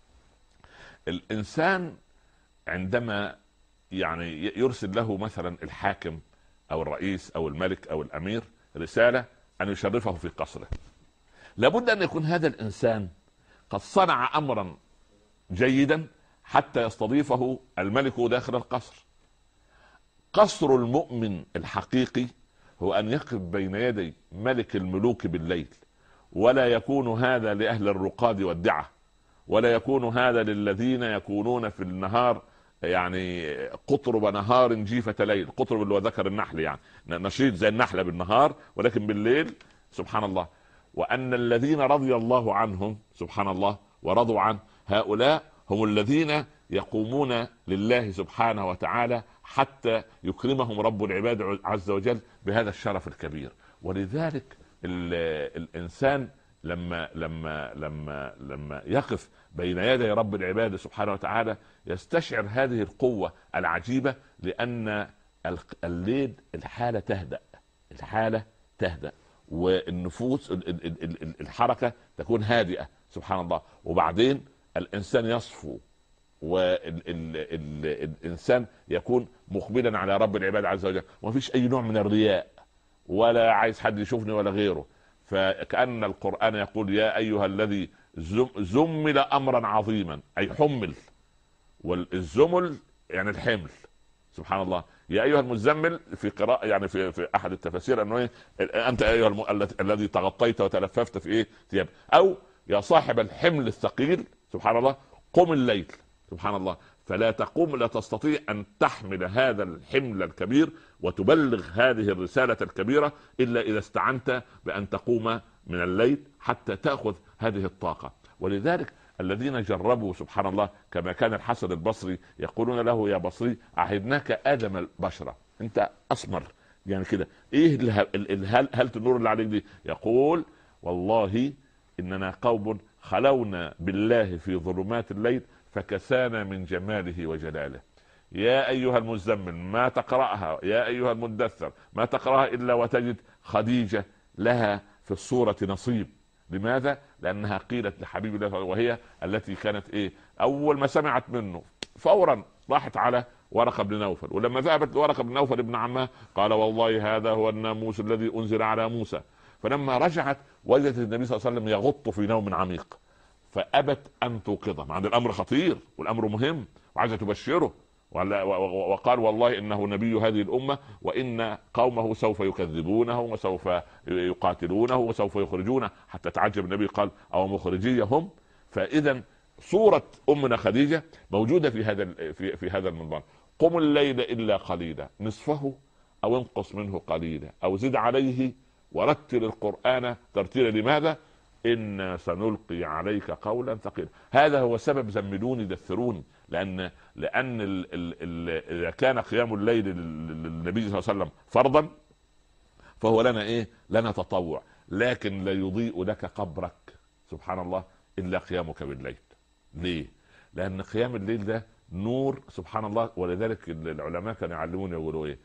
الإنسان عندما يعني يرسل له مثلا الحاكم أو الرئيس أو الملك أو الأمير رسالة أن يشرفه في قصره، لابد أن يكون هذا الإنسان قد صنع أمرا جيدا حتى يستضيفه الملك داخل القصر. قصر المؤمن الحقيقي هو أن يقف بين يدي ملك الملوك بالليل، ولا يكون هذا لأهل الرقاد والدعة، ولا يكون هذا للذين يكونون في النهار يعني قطرب نهار جيفة ليل. قطرب اللي هو ذكر النحل، يعني نشيط زي النحلة بالنهار ولكن بالليل سبحان الله. وأن الذين رضي الله عنهم سبحان الله ورضوا عنه، هؤلاء هم الذين يقومون لله سبحانه وتعالى حتى يكرمهم رب العباد عز وجل بهذا الشرف الكبير. ولذلك الإنسان لما يقف بين يدي رب العباد سبحانه وتعالى يستشعر هذه القوة العجيبة، لأن الليل الحالة تهدأ والنفوس الحركة تكون هادئة سبحان الله. وبعدين الإنسان يصفو، والإنسان يكون مقبلا على رب العباد عز وجل، وما فيش أي نوع من الرياء ولا عايز حد يشوفني ولا غيره. فكأن القرآن يقول يا أيها الذي زمل أمرا عظيما، أي حمل، والزمل يعني الحمل سبحان الله. يا أيها المزمل في قراءة يعني في أحد التفاسير أنه أنت أيها الذي تغطيت وتلففت في ثياب، أو يا صاحب الحمل الثقيل سبحان الله قم الليل سبحان الله. فلا تقوم، لا تستطيع أن تحمل هذا الحمل الكبير وتبلغ هذه الرسالة الكبيرة إلا إذا استعنت بأن تقوم من الليل حتى تأخذ هذه الطاقة. ولذلك الذين جربوا سبحان الله كما كان الحسن البصري يقولون له يا بصري عهدناك آدم البشرة، أنت أسمر يعني كده، إيه هل النور اللي عليك دي؟ يقول والله إننا قوم خلونا بالله في ظلمات الليل فكسانا من جماله وجلاله. يا أيها المزمل ما تقرأها، يا أيها المدثر ما تقرأها إلا وتجد خديجة لها في الصورة نصيب. لماذا؟ لأنها قيلت لحبيب الله، وهي التي كانت أول ما سمعت منه فورا راحت على ورقة بن نوفل، ولما ذهبت لورقة بن نوفل ابن عمها قال والله هذا هو الناموس الذي أنزل على موسى. فلما رجعت وجدت النبي صلى الله عليه وسلم يغط في نوم عميق، فأبت أن توقظه، مع أن الأمر خطير والأمر مهم وعايزة تبشره، وقال والله إنه نبي هذه الأمة وإن قومه سوف يكذبونه وسوف يقاتلونه وسوف يخرجونه، حتى تعجب النبي قال أو مخرجية هم. فإذا صورة أمنا خديجة موجودة في هذا المنظر. قم الليل إلا قليلا نصفه أو انقص منه قليلا أو زد عليه ورتل القرآن ترتيلا. لماذا؟ إن سنلقي عليك قولا ثقيلا. هذا هو سبب زملوني دثروني، لأن إذا كان قيام الليل للنبي صلى الله عليه وسلم فرضا فهو لنا لنا تطوع، لكن لا يضيء لك قبرك سبحان الله إلا قيامك بالليل. ليه؟ لأن قيام الليل ده نور سبحان الله. ولذلك العلماء كانوا يعلمون يقولوا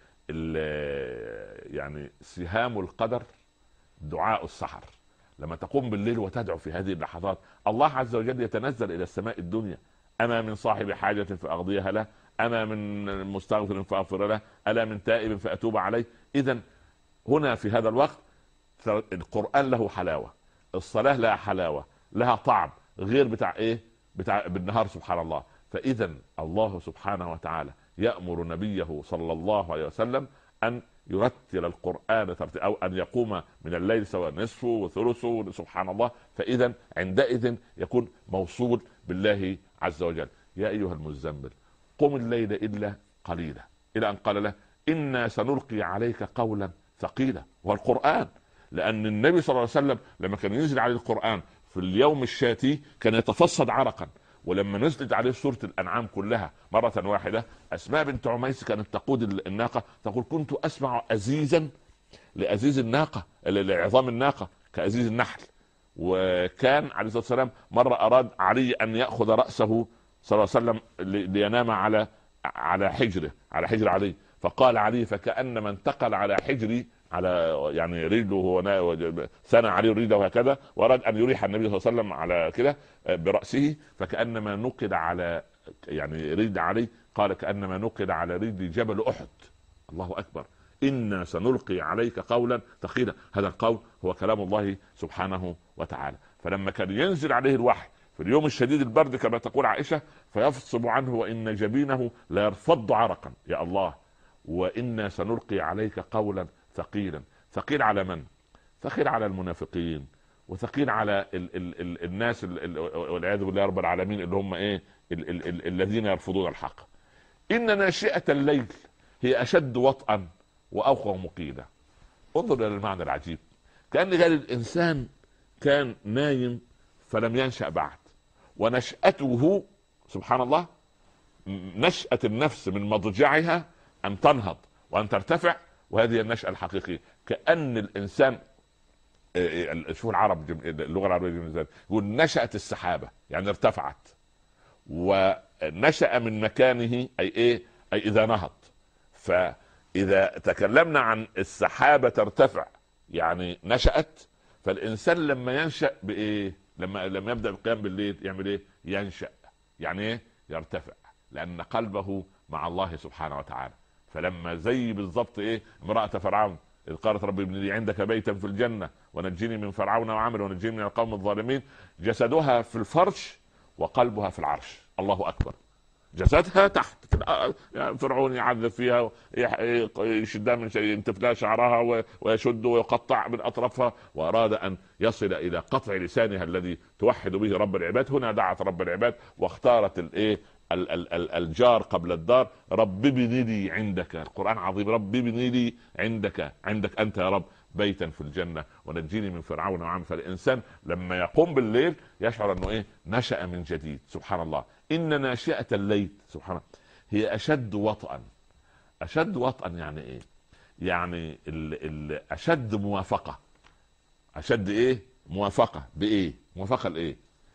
يعني سهام القدر دعاء السحر. لما تقوم بالليل وتدعو في هذه اللحظات الله عز وجل يتنزل إلى السماء الدنيا. أما من صاحب حاجة فأقضيها له، أما من مستغفر فأغفر له، ألا من تائب فأتوب عليه. إذن هنا في هذا الوقت القرآن له حلاوة، الصلاة لها حلاوة، لها طعم غير بتاع بالنهار سبحان الله. فإذا الله سبحانه وتعالى يأمر نبيه صلى الله عليه وسلم أن يرتل القرآن ترتيلا، أو أن يقوم من الليل سواء نصفه وثلثه، سبحان الله. فإذا عندئذ يكون موصول بالله عز وجل. يا أيها المزمل قم الليل إلا قليلا، إلى أن قال له إنا سنلقي عليك قولا ثقيلا، والقرآن. لأن النبي صلى الله عليه وسلم لما كان ينزل عليه القرآن في اليوم الشاتي كان يتفصد عرقا، ولما نزلت عليه سورة الأنعام كلها مرة واحدة، أسماء بنت عميس كانت تقود الناقة تقول كنت أسمع أزيزا لأزيز الناقة، لعظام الناقة كأزيز النحل. وكان عليه الصلاة والسلام مرة أراد علي أن يأخذ رأسه صلى الله عليه وسلم لينام على حجره، على حجر علي، فقال علي فكأنما انتقل على حجري، على يعني رجله، هو ثنى عليه رجله وهكذا، واراد ان يريح النبي صلى الله عليه وسلم على كده براسه، فكانما نقل على يعني رجل علي، قال كانما نقل على رجل جبل احد. الله اكبر. انا سنلقي عليك قولا ثقيلا، هذا القول هو كلام الله سبحانه وتعالى. فلما كان ينزل عليه الوحي في اليوم الشديد البرد كما تقول عائشه، فيفصب عنه وان جبينه لا يرفض عرقا، يا الله. وانا سنلقي عليك قولا ثقيلا. ثقيل على من؟ ثقيل على المنافقين، وثقيل على الناس والعياذ بالله رب العالمين اللي هم ايه؟ الذين يرفضون الحق. ان ناشئة الليل هي اشد وطئا واوقع مقيلة. انظر الى المعنى العجيب، كأن قال الانسان كان نايم فلم ينشأ بعد، ونشأته سبحان الله، نشأة النفس من مضجعها ان تنهض وان ترتفع، وهذه النشأة الحقيقية. كأن الإنسان شوف العرب، اللغة العربية جميلة، يقول نشأت السحابة يعني ارتفعت، ونشأ من مكانه أي إيه؟ أي إذا نهض. فإذا تكلمنا عن السحابة ترتفع يعني نشأت، فالإنسان لما ينشأ بإيه؟ لما يبدأ القيام بالليل يعمل إيه؟ ينشأ يعني إيه؟ يرتفع، لأن قلبه مع الله سبحانه وتعالى. فلما زي بالضبط ايه؟ امرأة فرعون اذ قالت ربي ابن لي عندك بيتا في الجنة ونجني من فرعون وعمله ونجني من القوم الظالمين. جسدها في الفرش وقلبها في العرش. الله اكبر. جسدها تحت فرعون يعذب فيها، يشدها من شيء، ينتف لها شعرها ويشد ويقطع من اطرافها، واراد ان يصل الى قطع لسانها الذي توحد به رب العباد. هنا دعت رب العباد واختارت الايه؟ الجار قبل الدار. رب ابن لي عندك، القرآن عظيم، رب ابن لي عندك انت يا رب بيتا في الجنة ونجيني من فرعون وعمله. فالانسان لما يقوم بالليل يشعر انه ايه؟ نشأ من جديد. سبحان الله. ان ناشئة الليل سبحان الله هي اشد وطئا. اشد وطئا يعني ايه؟ يعني اشد موافقة. اشد ايه؟ موافقة بايه؟ موافقة لايه؟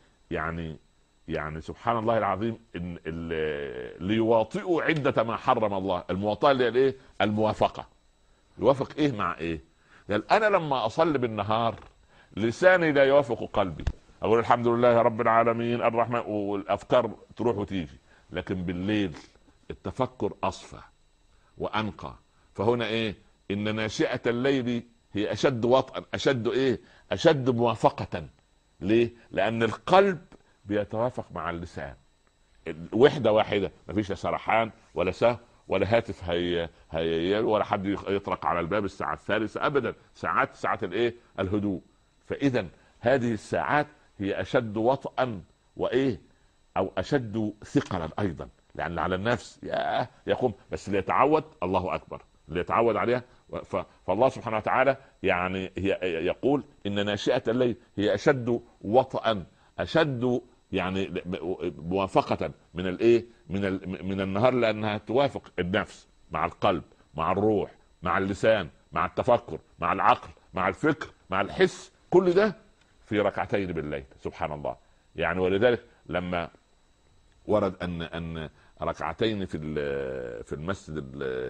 يعني سبحان الله العظيم، ان ليواطئوا عدة ما حرم الله. المواطأة اللي هي الايه؟ الموافقة. يوافق ايه مع ايه؟ يعني انا لما اصلي بالنهار لساني لا يوافق قلبي، اقول الحمد لله رب العالمين الرحمن، والافكار تروح وتيجي. لكن بالليل التفكر اصفى وانقى. فهنا ايه؟ ان ناشئة الليل هي اشد وطئا، اشد ايه؟ اشد موافقة. ليه؟ لان القلب بيتوافق مع اللسان، وحده واحده، مفيش لا سرحان ولا سهو ولا هاتف ولا حد يطرق على الباب الساعه الثالثه ابدا. ساعات الايه؟ الهدوء. فاذا هذه الساعات هي اشد وطئا وايه؟ او اشد ثقلا ايضا، لان على النفس يقوم بس اللي يتعود. الله اكبر. اللي يتعود عليها. فالله سبحانه وتعالى يعني يقول ان ناشئة الليل هي اشد وطئا، اشد يعني موافقة من الايه؟ من النهار، لانها توافق النفس مع القلب مع الروح مع اللسان مع التفكر مع العقل مع الفكر مع الحس، كل ده في ركعتين بالليل. سبحان الله. يعني ولذلك لما ورد ان ركعتين في المسجد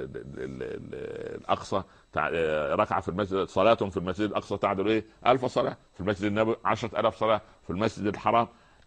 الاقصى، ركعه في المسجد، صلاه في المسجد الاقصى تعدل ايه؟ 1000 صلاه. في المسجد النبوي 10,000 صلاه. في المسجد الحرام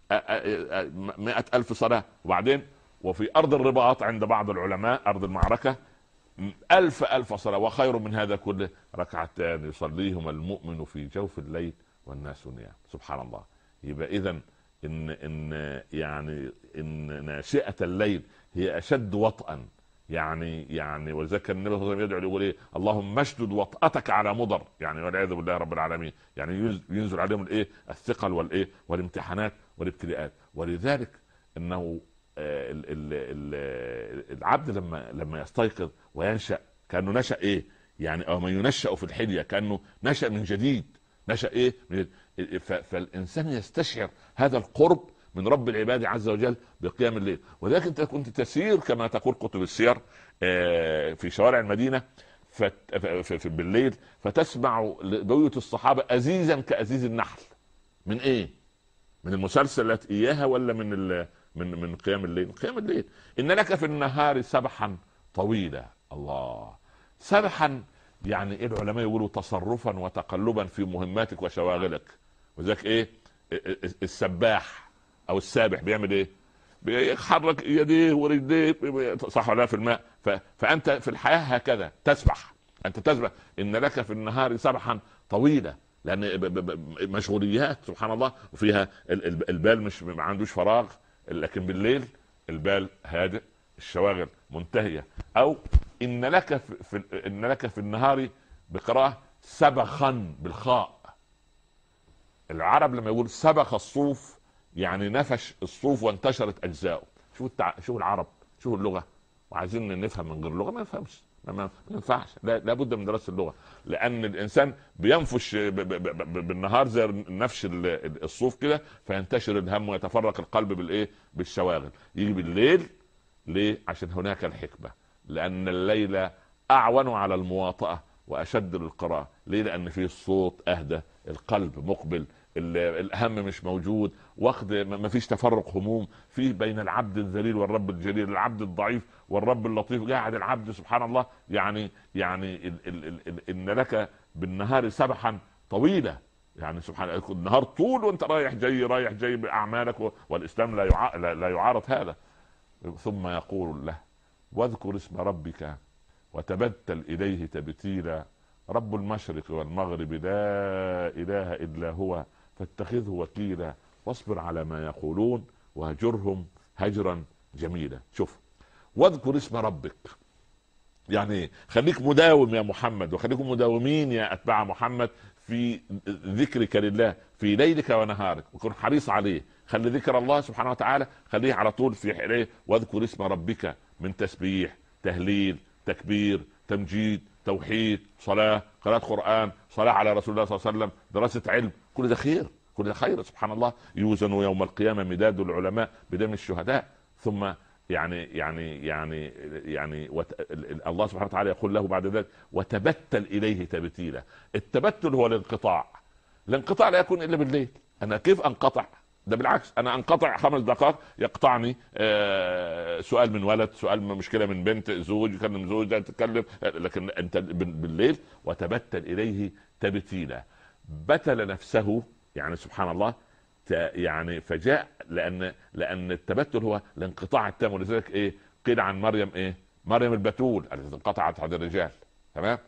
100,000 صلاه. وبعدين وفي ارض الرباط عند بعض العلماء ارض المعركه 1000 صلاه. وخير من هذا كله ركعتان يصليهما المؤمن في جوف الليل والناس نيام. سبحان الله. يبقى اذا ان ناشئة الليل هي اشد وطئا، يعني ولذلك كان النبي صلى الله عليه وسلم يدعو يقول ايه؟ اللهم اشدد وطأتك على مضر، يعني والعياذ بالله رب العالمين، يعني ينزل عليهم الايه؟ الثقل والايه؟ والامتحانات والابتلاءات. ولذلك انه العبد لما يستيقظ وينشأ كأنه نشأ ايه؟ يعني او من ينشأ في الحلية كأنه نشأ من جديد، نشأ ايه؟ فالانسان يستشعر هذا القرب من رب العباد عز وجل بقيام الليل. ولذلك انت كنت تسير كما تقول كتب السير في شوارع المدينة بالليل، فتسمع بيوت الصحابة أزيزا كأزيز النحل. من ايه؟ من المسلسلات اياها ولا من قيام الليل؟ قيام الليل. ان لك في النهار سبحا طويلا. الله، سبحا يعني ايه؟ العلماء يقولوا تصرفا وتقلبا في مهماتك وشواغلك. وذلك ايه؟ السباح او السابح بيعمل ايه؟ بيحرك يديه ورجليه، صح ولا لا؟ في الماء. فانت في الحياه هكذا تسبح، انت تسبح. ان لك في النهار سبحا طويلا، لان مشغوليات سبحان الله، وفيها البال مش ما عندوش فراغ، لكن بالليل البال هادئ، الشواغل منتهيه. او ان لك في النهار بقراءه سبخا بالخاء. العرب لما يقول سبخ الصوف يعني نفش الصوف وانتشرت اجزاؤه. شوف العرب، شوف اللغه. وعايزين نفهم من غير اللغه ما نفهمش، ما ينفعش. لا بد من دراسه اللغه، لان الانسان بينفش بالنهار زي نفش الصوف كده، فينتشر الهم ويتفرق القلب بالايه؟ بالشواغل. يجي بالليل ليه؟ عشان هناك الحكمه، لان الليل اعون على المواطأة واشد للقراءة. ليه؟ لان فيه الصوت اهدى، القلب مقبل، الهم مش موجود، واخد ما فيش تفرق هموم فيه بين العبد الذليل والرب الجليل، العبد الضعيف والرب اللطيف. قاعد العبد سبحان الله يعني ان لك بالنهار سبحا طويلة، يعني سبحان النهار طول وانت رايح جاي باعمالك، والاسلام لا يعارض هذا. ثم يقول له واذكر اسم ربك وتبتل اليه تبتيلا، رب المشرق والمغرب لا اله الا هو فاتخذه وكيلا، واصبر على ما يقولون وهجرهم هجرا جميلا. شوف، واذكر اسم ربك يعني خليك مداوم يا محمد، وخليكم مداومين يا اتباع محمد في ذكرك لله في ليلك ونهارك، وكن حريص عليه. خلي ذكر الله سبحانه وتعالى خليه على طول في حليه. واذكر اسم ربك من تسبيح، تهليل، تكبير، تمجيد، توحيد، صلاة، قراءة قرآن، صلاة على رسول الله صلى الله عليه وسلم، دراسة علم. كل ده خير، كل ده خير سبحان الله. يوزن يوم القيامة مداد العلماء بدم الشهداء. ثم يعني الله سبحانه وتعالى يقول له بعد ذلك وتبتل إليه تبتيلا. التبتل هو الانقطاع لا يكون إلا بالليل. أنا كيف أنقطع؟ ده بالعكس، انا انقطع 5 دقائق يقطعني سؤال من ولد، سؤال مشكله من بنت، زوج يكلم زوج تتكلم، لكن انت بالليل وتبتل اليه تبتيلا. بتل نفسه يعني سبحان الله، يعني فجاء لان التبتل هو الانقطاع التام. ولذلك ايه قيل عن مريم ايه؟ مريم البتول التي انقطعت عن الرجال، تمام؟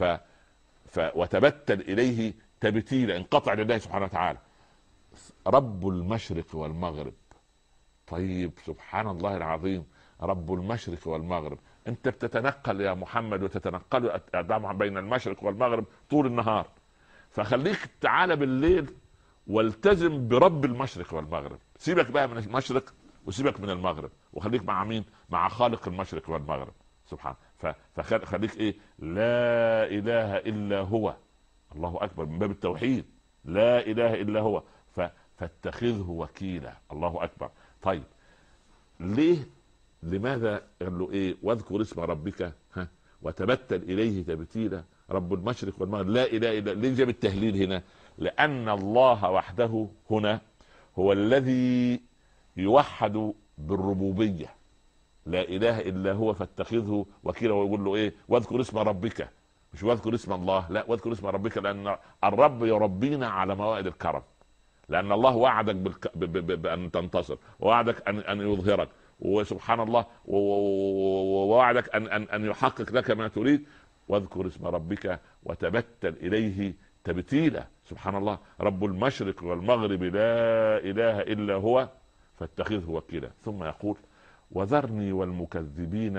وتبتل اليه تبتيلا، انقطع لله سبحانه وتعالى. رب المشرق والمغرب. طيب سبحان الله العظيم، رب المشرق والمغرب. انت بتتنقل يا محمد وتتنقل بين المشرق والمغرب طول النهار، فخليك تعالى بالليل والتزم برب المشرق والمغرب. سيبك بقى من المشرق وسيبك من المغرب، وخليك مع مين؟ مع خالق المشرق والمغرب سبحان. فخليك ايه؟ لا اله الا هو. الله اكبر، من باب التوحيد، لا اله الا هو فاتخذه وكيلا. الله اكبر. طيب ليه؟ لماذا قال له ايه؟ واذكر اسم ربك وتبتل اليه تبتيلا، رب المشرق والمغرب لا اله الا. ليه جاب التهليل هنا؟ لان الله وحده هنا هو الذي يوحد بالربوبيه، لا اله الا هو فاتخذه وكيلا. ويقول له ايه؟ واذكر اسم ربك، مش واذكر اسم الله، لا واذكر اسم ربك، لان الرب يربينا على موائد الكرم. لأن الله وعدك بأن تنتصر، ووعدك أن يظهرك، وسبحان الله ووعدك أن يحقق لك ما تريد. واذكر اسم ربك وتبتل إليه تبتيلا. سبحان الله، رب المشرق والمغرب لا إله إلا هو فاتخذه وكيلا. ثم يقول وذرني والمكذبين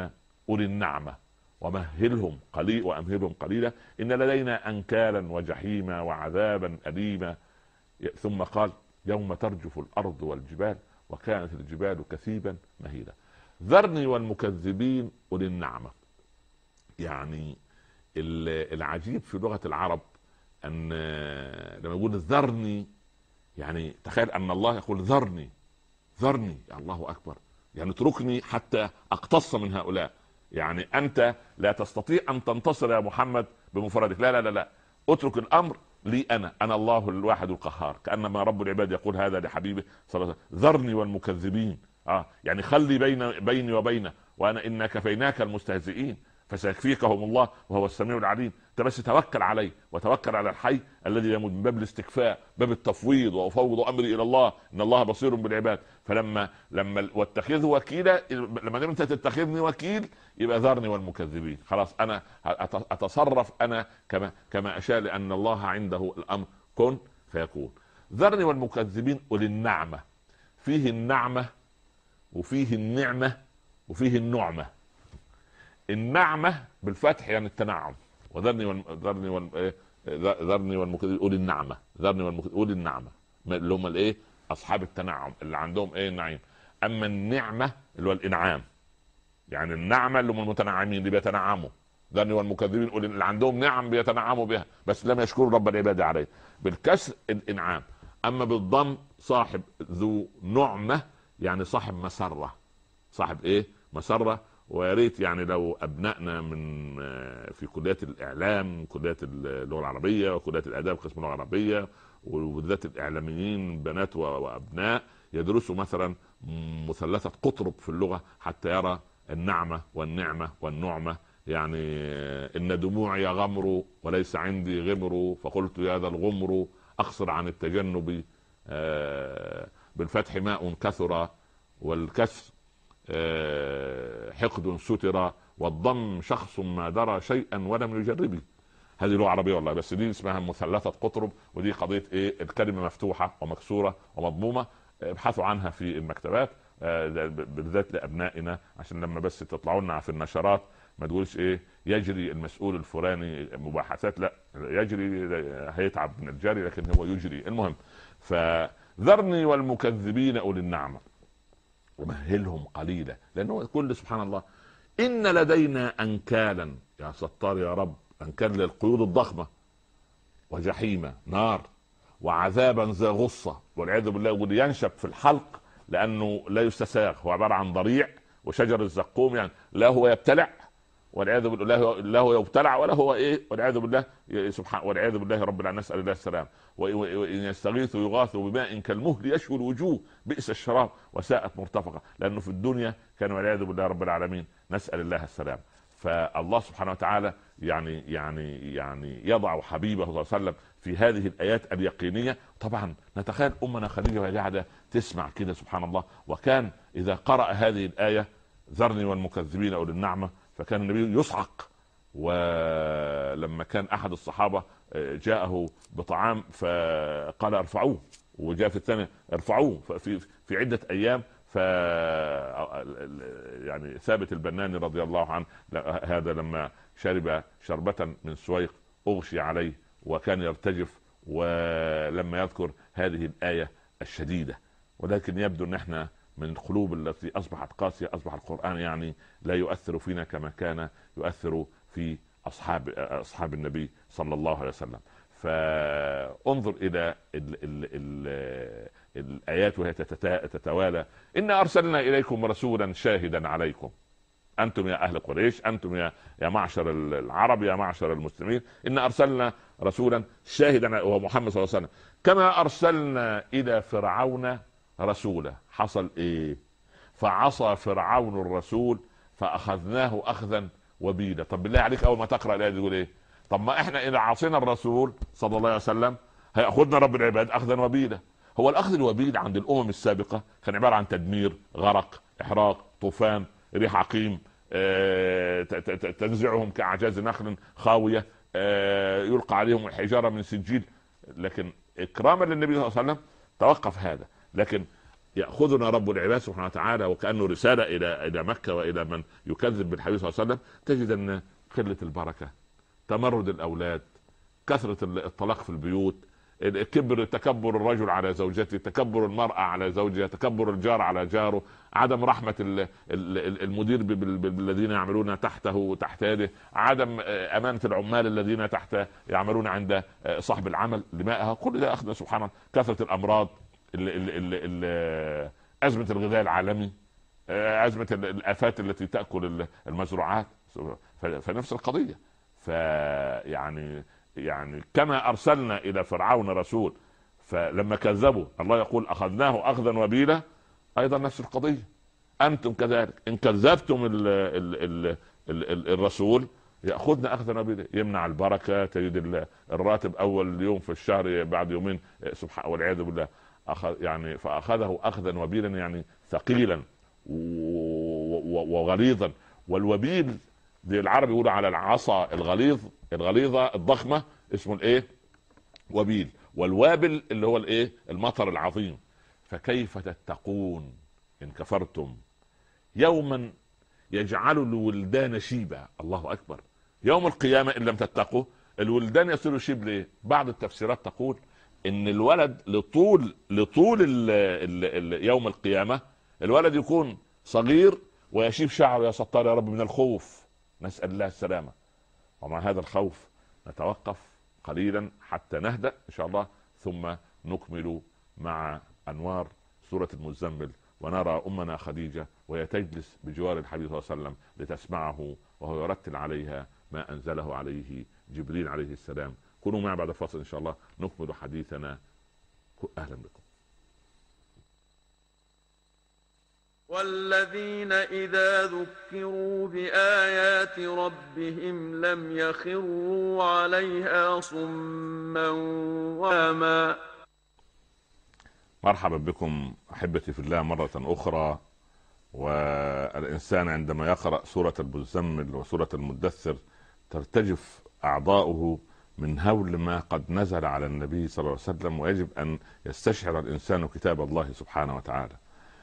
أولي النعمة ومهلهم قليل وأمهلهم قليلا إن لدينا أنكالا وجحيما وعذابا أليما. ثم قال يوم ترجف الأرض والجبال وكانت الجبال كثيبا مهيلا. ذرني والمكذبين أولي النعمة. يعني العجيب في لغة العرب أن لما يقول ذرني، يعني تخيل أن الله يقول ذرني ذرني، يا الله أكبر، يعني اتركني حتى أقتص من هؤلاء. يعني أنت لا تستطيع أن تنتصر يا محمد بمفردك، لا لا لا لا، اترك الأمر لي أنا الله الواحد القهار. كأنما رب العباد يقول هذا لحبيبه صلى الله عليه وسلم، ذرني والمكذبين. يعني خلي بيني وبينه، وأنا إنا كفيناك المستهزئين فسيكفيكهم الله وهو السميع العليم. انت بس توكل علي وتوكل على الحي الذي يمد من باب الاستكفاء، باب التفويض، وافوض امري الى الله ان الله بصير بالعباد. فلما واتخذه وكيلا، لما انت تتخذني وكيل يبقى ذرني والمكذبين. خلاص انا اتصرف انا كما اشاء، لان الله عنده الامر كن فيكون. ذرني والمكذبين اولي النعمه. فيه النعمه وفيه النعمه وفيه النعمه. النعمة بالفتح يعني التنعم، وذرني والمكذبين أولي النعمة. ذرني والمكذبين أولي النعمة اللي هم الايه؟ أصحاب التنعم اللي عندهم ايه؟ النعيم. أما النعمة اللي هو الإنعام، يعني النعمة اللي هم المتنعمين اللي بيتنعموا. ذرني والمكذبين أولي اللي عندهم نعم بيتنعموا بها بس لم يشكروا رب العباد عليه. بالكسر الإنعام. أما بالضم صاحب ذو نعمة، يعني صاحب مسرة. صاحب ايه؟ مسرة. ويا ريت يعني لو ابنائنا من في كليات الاعلام، كليات اللغه العربيه وكليات الاداب قسم اللغه العربيه، وبالذات الاعلاميين بنات وابناء، يدرسوا مثلا مثلثه قطرب في اللغه حتى يرى النعمه والنعمه والنعمه. يعني ان دموعي غمر وليس عندي غمر، فقلت يا ذا الغمر اقصر عن التجنب. بالفتح ماء كثر، والكسر حقد ستر، والضم شخص ما درى شيئا ولم يجربه. هذه لغة عربية والله، بس دي اسمها مثلثة قطرب، ودي قضية ايه؟ الكلمة مفتوحة ومكسورة ومضمومة. ابحثوا عنها في المكتبات بالذات لأبنائنا، عشان لما بس تطلعوا لنا في النشرات ما تقولش ايه يجري المسؤول الفلاني مباحثات، لا، يجري هيتعب من الجري لكن هو يجري. المهم، فذرني والمكذبين أولي النعمة ومهلهم قليلا. لأنه كل سبحان الله إن لدينا أنكالا، يا ستار يا رب، أنكال للقيود الضخمة، وجحيمة نار، وعذابا ذا غصة والعياذ بالله، واللي ينشب في الحلق لأنه لا يستساغ، هو عبارة عن ضريع وشجر الزقوم، يعني لا هو يبتلع والعياذ بالله، لا هو يبتلع ولا هو ايه، والعياذ بالله سبحان، والعياذ بالله رب العالمين، نسأل الله السلام. وإن يستغيثوا يغاثوا بماء كالمهل يشوي الوجوه بئس الشراب وساءت مرتفقة. لأنه في الدنيا كانوا والعياذ بالله رب العالمين، نسأل الله السلام. فالله سبحانه وتعالى يعني يضع حبيبه صلى الله عليه وسلم في هذه الآيات اليقينية. طبعا نتخيل أمنا خديجة وهي قاعدة تسمع كده سبحان الله، وكان إذا قرأ هذه الآية ذرني والمكذبين أولي النعمة فكان النبي يصعق. ولما كان احد الصحابه جاءه بطعام فقال ارفعوه، وجاء في الثاني ارفعوه، في عده ايام. ف يعني ثابت البناني رضي الله عنه هذا لما شرب شربة من سويق اغشي عليه وكان يرتجف، ولما يذكر هذه الآية الشديدة. ولكن يبدو ان احنا من القلوب التي اصبحت قاسية اصبح القرآن يعني لا يؤثر فينا كما كان يؤثر في اصحاب النبي صلى الله عليه وسلم. فانظر الى الايات وهي تتوالى. إنا ارسلنا اليكم رسولا شاهدا عليكم، انتم يا اهل قريش، انتم يا معشر العرب، يا معشر المسلمين، إنا ارسلنا رسولا شاهدا، وهو محمد صلى الله عليه وسلم، كما ارسلنا الى فرعون رسولا. حصل ايه؟ فعصى فرعون الرسول فاخذناه اخذا وبيلا. طب بالله عليك اول ما تقرا الايه تقول ايه؟ طب ما احنا اذا عصينا الرسول صلى الله عليه وسلم هياخذنا رب العباد اخذا وبيلا. هو الاخذ الوبيل عند الامم السابقه كان عباره عن تدمير، غرق، احراق، طوفان، ريح عقيم، تنزعهم كاعجاز نخل خاويه، يلقى عليهم الحجاره من سجيل. لكن اكراما للنبي صلى الله عليه وسلم توقف هذا. لكن يأخذنا رب العباد سبحانه وتعالى وكأنه رسالة إلى مكة وإلى من يكذب بالحبيب صلى الله عليه وسلم، تجد أن قلة البركة، تمرد الأولاد، كثرة الطلاق في البيوت، تكبر الرجل على زوجته، تكبر المرأة على زوجها، تكبر الجار على جاره، عدم رحمة المدير بالذين يعملون تحته وتحت يده، عدم أمانة العمال الذين يعملون عند صاحب العمل لمائها. كل ده أخذنا سبحان الله. كثرة الأمراض، أزمة الغذاء العالمي، أزمة الآفات التي تأكل المزروعات، فنفس القضية. يعني كما أرسلنا إلى فرعون رسول فلما كذبوا الله يقول أخذناه أخذا وبيلا، أيضا نفس القضية. أنتم كذلك إن كذبتم الرسول يأخذنا أخذا وبيلا، يمنع البركة، تجد الراتب أول يوم في الشهر بعد يومين سبحان والعياذ بالله يعني فأخذه أخذا وبيلا، يعني ثقيلا وغليظا. والوبيل دي العرب يقولوا على العصا الغليظة الضخمة اسمه الايه؟ وبيل. والوابل اللي هو الايه؟ المطر العظيم. فكيف تتقون ان كفرتم يوما يجعل الولدان شيبا. الله اكبر. يوم القيامة ان لم تتقوا الولدان يصيروا شيب. ليه؟ بعض التفسيرات تقول ان الولد لطول يوم القيامة الولد يكون صغير ويشيب شعره يا ستار يا رب من الخوف، نسأل الله السلامة. ومع هذا الخوف نتوقف قليلا حتى نهدأ إن شاء الله، ثم نكمل مع أنوار سورة المزمل ونرى أمنا خديجة وهي تجلس بجوار الحبيب صلى الله عليه وسلم لتسمعه وهو يرتل عليها ما أنزله عليه جبريل عليه السلام. كونوا معي بعد فاصل إن شاء الله نكمل حديثنا. أهلا بكم. والذين إذا ذكروا بآيات ربهم لم يخروا عليها صما وعميا. مرحبا بكم أحبتي في الله مرة أخرى. والإنسان عندما يقرأ سورة المزمل وسورة المدثر ترتجف أعضاؤه من هول ما قد نزل على النبي صلى الله عليه وسلم، ويجب أن يستشعر الإنسان كتاب الله سبحانه وتعالى.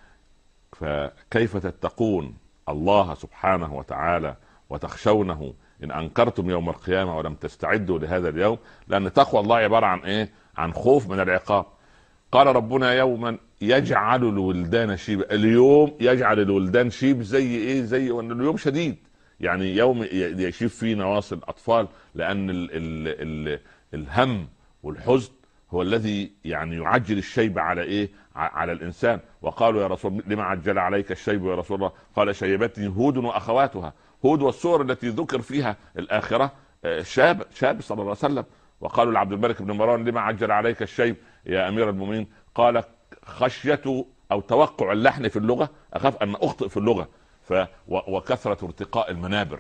فكيف تتقون الله سبحانه وتعالى وتخشونه إن أنكرتم يوم القيامة ولم تستعدوا لهذا اليوم؟ لأن تقوى الله عبارة عن إيه؟ عن خوف من العقاب. قال ربنا يوما يجعل الولدان شيب. اليوم يجعل الولدان شيب زي إيه؟ زي وأن اليوم شديد، يعني يوم يشيب فيه نواصي الأطفال، لأن الهم والحزن هو الذي يعني يعجل الشيب على ايه؟ على الانسان. وقالوا يا رسول لما عجل عليك الشيب يا رسول الله؟ قال شيبتني هود واخواتها. هود والسور التي ذكر فيها الاخره شاب صلى الله عليه وسلم. وقالوا لعبد الملك بن مروان لما عجل عليك الشيب يا امير المؤمنين؟ قال خشيه او توقع اللحن في اللغه، اخاف ان اخطئ في اللغه، وكثره ارتقاء المنابر.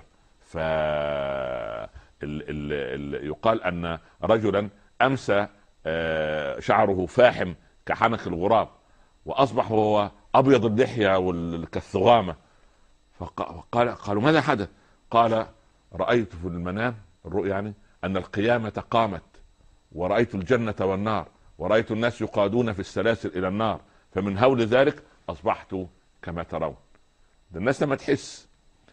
يقال ان رجلا امسى شعره فاحم كحنك الغراب واصبح هو ابيض اللحيه كالثغامه. قالوا ماذا حدث؟ قال رايت في المنام، الرؤيا يعني، ان القيامه قامت ورأيت الجنة والنار ورأيت الناس يقادون في السلاسل إلى النار، فمن هول ذلك أصبحت كما ترون. ده الناس لما تحس.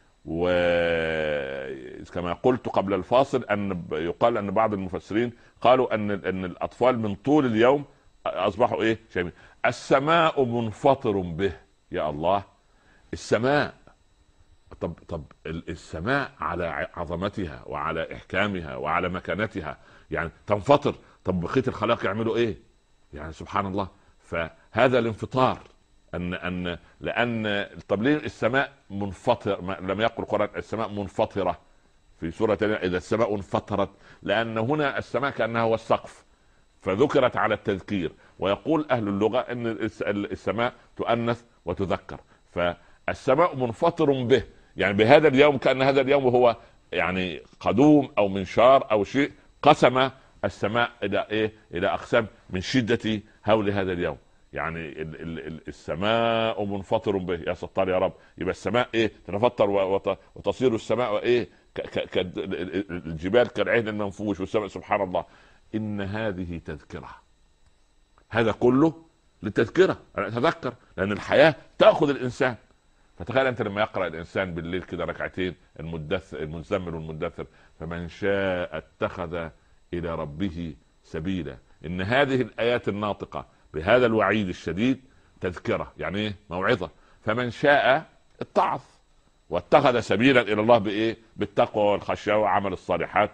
وكما قلت قبل الفاصل أن يقال أن بعض المفسرين قالوا أن الأطفال من طول اليوم أصبحوا إيه؟ شايفين السماء منفطر به. يا الله، السماء. طب السماء على عظمتها وعلى إحكامها وعلى مكانتها يعني تنفطر. طب بقية الخلائق يعملوا إيه؟ يعني سبحان الله. فهذا الانفطار لأن طب ليه السماء منفطر؟ لم يقل القرآن السماء منفطرة في سورة إذا السماء انفطرت، لأن هنا السماء كأنها هو السقف فذكرت على التذكير. ويقول أهل اللغة أن السماء تؤنث وتذكر، فالسماء منفطر به يعني بهذا اليوم، كأن هذا اليوم هو يعني قدوم أو منشار أو شيء قسم السماء إلى إيه؟ إلى أقسام من شدة هول هذا اليوم. يعني السماء منفطر به. يا ستار يا رب، يبقى السماء ايه؟ تنفطر وتصير السماء ايه؟ الجبال كالعهن المنفوش والسماء. سبحان الله. ان هذه تذكرة. هذا كله للتذكره، تذكر، لان الحياه تاخذ الانسان. فتخيل انت لما يقرا الانسان بالليل كده ركعتين، المزمل والمدثر، فمن شاء اتخذ الى ربه سبيلا. ان هذه الايات الناطقه بهذا الوعيد الشديد تذكره، يعني ايه؟ موعظه. فمن شاء اتعظ واتخذ سبيلا الى الله بايه؟ بالتقوى والخشيه وعمل الصالحات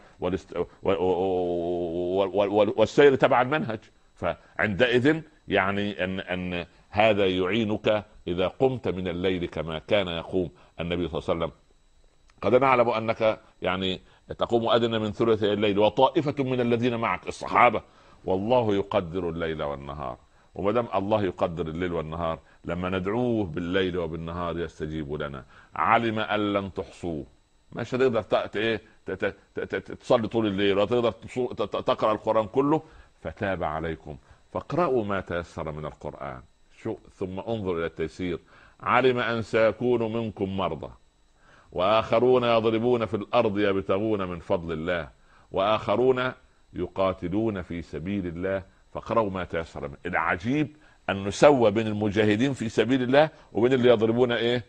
والسير تبع المنهج. فعندئذ يعني ان هذا يعينك اذا قمت من الليل كما كان يقوم النبي صلى الله عليه وسلم. قد نعلم انك يعني تقوم ادنى من ثلثي الليل وطائفه من الذين معك الصحابه، والله يقدر الليل والنهار. وما دام الله يقدر الليل والنهار، لما ندعوه بالليل وبالنهار يستجيب لنا. علم ان لن تحصوه، مش هتقدر تصلي طول الليل وتقدر تقرا القران كله، فتاب عليكم فاقرأوا ما تيسر من القرآن. ثم انظر إلى التيسير. علم أن سيكون منكم مرضى وآخرون يضربون في الأرض يبتغون من فضل الله وآخرون يقاتلون في سبيل الله فاقرأوا ما تيسر منه. العجيب أن نسوى بين المجاهدين في سبيل الله وبين اللي يضربون إيه